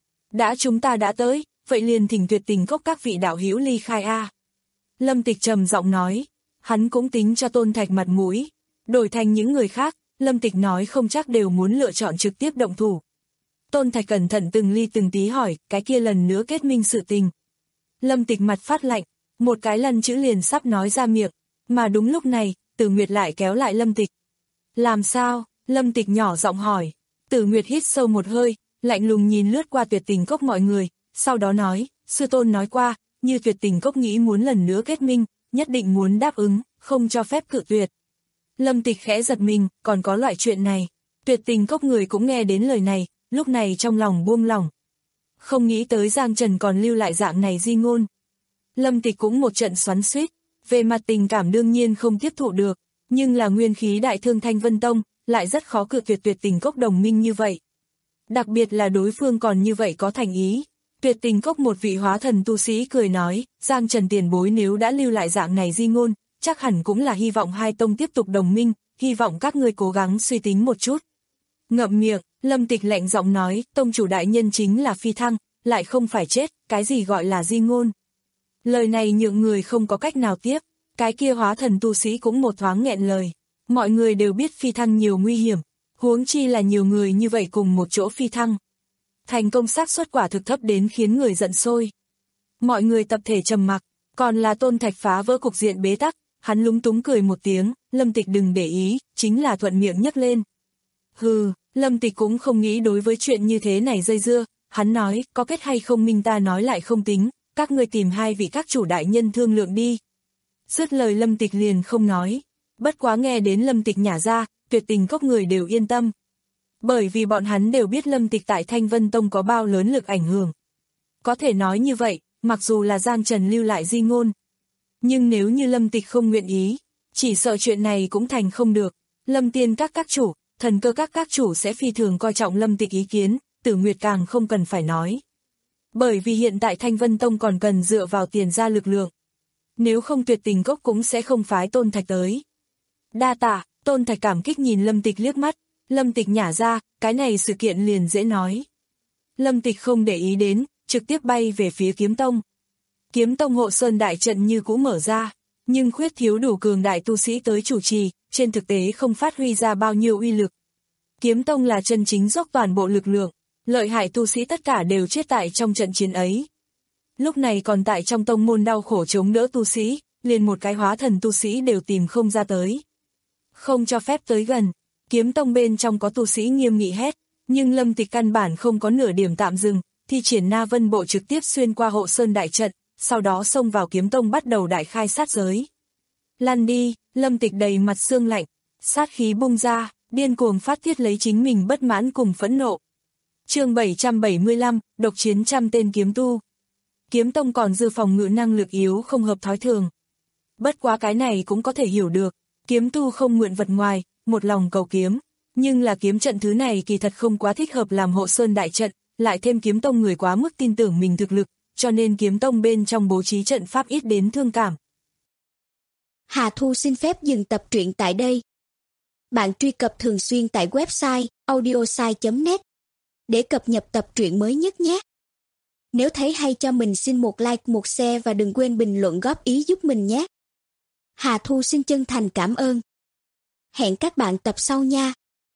Đã chúng ta đã tới, vậy liền thỉnh tuyệt tình cốc các vị đạo hữu ly khai a. Lâm Tịch trầm giọng nói, hắn cũng tính cho Tôn Thạch mặt mũi, đổi thành những người khác, Lâm Tịch nói không chắc đều muốn lựa chọn trực tiếp động thủ. Tôn Thạch cẩn thận từng ly từng tí hỏi, cái kia lần nữa kết minh sự tình. Lâm Tịch mặt phát lạnh, một cái lần chữ liền sắp nói ra miệng, mà đúng lúc này, Tử Nguyệt lại kéo lại Lâm Tịch. Làm sao? Lâm Tịch nhỏ giọng hỏi. Tử Nguyệt hít sâu một hơi, lạnh lùng nhìn lướt qua tuyệt tình cốc mọi người, sau đó nói, sư tôn nói qua, như tuyệt tình cốc nghĩ muốn lần nữa kết minh, nhất định muốn đáp ứng, không cho phép cự tuyệt. Lâm Tịch khẽ giật mình, còn có loại chuyện này. Tuyệt tình cốc người cũng nghe đến lời này, lúc này trong lòng buông lỏng. Không nghĩ tới Giang Trần còn lưu lại dạng này di ngôn. Lâm Tịch cũng một trận xoắn xuýt, về mặt tình cảm đương nhiên không tiếp thụ được, nhưng là nguyên khí đại thương Thanh Vân Tông, lại rất khó cự tuyệt tuyệt tình cốc đồng minh như vậy. Đặc biệt là đối phương còn như vậy có thành ý. Tuyệt tình cốc một vị hóa thần tu sĩ cười nói, Giang Trần tiền bối nếu đã lưu lại dạng này di ngôn, chắc hẳn cũng là hy vọng hai tông tiếp tục đồng minh, hy vọng các ngươi cố gắng suy tính một chút. Ngậm miệng, Lâm Tịch lạnh giọng nói, tông chủ đại nhân chính là phi thăng, lại không phải chết, cái gì gọi là di ngôn. Lời này nhượng người không có cách nào tiếp, cái kia hóa thần tu sĩ cũng một thoáng nghẹn lời. Mọi người đều biết phi thăng nhiều nguy hiểm, huống chi là nhiều người như vậy cùng một chỗ phi thăng. Thành công xác suất quả thực thấp đến khiến người giận sôi. Mọi người tập thể trầm mặc, còn là Tôn Thạch phá vỡ cục diện bế tắc, hắn lúng túng cười một tiếng, Lâm Tịch đừng để ý, chính là thuận miệng nhấc lên. Hừ, Lâm Tịch cũng không nghĩ đối với chuyện như thế này dây dưa, hắn nói, có kết hay không minh ta nói lại không tính, các ngươi tìm hai vị các chủ đại nhân thương lượng đi. Dứt lời Lâm Tịch liền không nói, bất quá nghe đến Lâm Tịch nhả ra, tuyệt tình cốc người đều yên tâm. Bởi vì bọn hắn đều biết Lâm Tịch tại Thanh Vân Tông có bao lớn lực ảnh hưởng. Có thể nói như vậy, mặc dù là Giang Trần lưu lại di ngôn. Nhưng nếu như Lâm Tịch không nguyện ý, chỉ sợ chuyện này cũng thành không được. Lâm Tiên các các chủ, Thần Cơ các các chủ sẽ phi thường coi trọng Lâm Tịch ý kiến, Tử Nguyệt càng không cần phải nói. Bởi vì hiện tại Thanh Vân Tông còn cần dựa vào tiền ra lực lượng. Nếu không tuyệt tình cốc cũng sẽ không phái Tôn Thạch tới. Đa tạ, Tôn Thạch cảm kích nhìn Lâm Tịch liếc mắt, Lâm Tịch nhả ra, cái này sự kiện liền dễ nói. Lâm Tịch không để ý đến, trực tiếp bay về phía Kiếm Tông. Kiếm Tông hộ sơn đại trận như cũ mở ra, nhưng khuyết thiếu đủ cường đại tu sĩ tới chủ trì, trên thực tế không phát huy ra bao nhiêu uy lực. Kiếm Tông là chân chính dốc toàn bộ lực lượng, lợi hại tu sĩ tất cả đều chết tại trong trận chiến ấy. Lúc này còn tại trong tông môn đau khổ chống đỡ tu sĩ, liền một cái hóa thần tu sĩ đều tìm không ra tới. không cho phép tới gần. Kiếm tông bên trong có tu sĩ nghiêm nghị hét, nhưng Lâm Tịch căn bản không có nửa điểm tạm dừng, thi triển Na Vân Bộ trực tiếp xuyên qua hộ sơn đại trận, sau đó xông vào kiếm tông bắt đầu đại khai sát giới. Lăn đi, Lâm Tịch đầy mặt xương lạnh, sát khí bung ra, điên cuồng phát tiết lấy chính mình bất mãn cùng phẫn nộ. Chương bảy trăm bảy mươi lăm, độc chiến trăm tên kiếm tu. Kiếm tông còn dư phòng ngự năng lực yếu không hợp thói thường. Bất quá cái này cũng có thể hiểu được, kiếm tu không nguyện vật ngoài, một lòng cầu kiếm, nhưng là kiếm trận thứ này kỳ thật không quá thích hợp làm hộ sơn đại trận, lại thêm kiếm tông người quá mức tin tưởng mình thực lực, cho nên kiếm tông bên trong bố trí trận pháp ít đến thương cảm. Hà Thu xin phép dừng tập truyện tại đây. Bạn truy cập thường xuyên tại website audiosai chấm net để cập nhật tập truyện mới nhất nhé. Nếu thấy hay cho mình xin một like, một share và đừng quên bình luận góp ý giúp mình nhé. Hà Thu xin chân thành cảm ơn. Hẹn các bạn tập sau nha.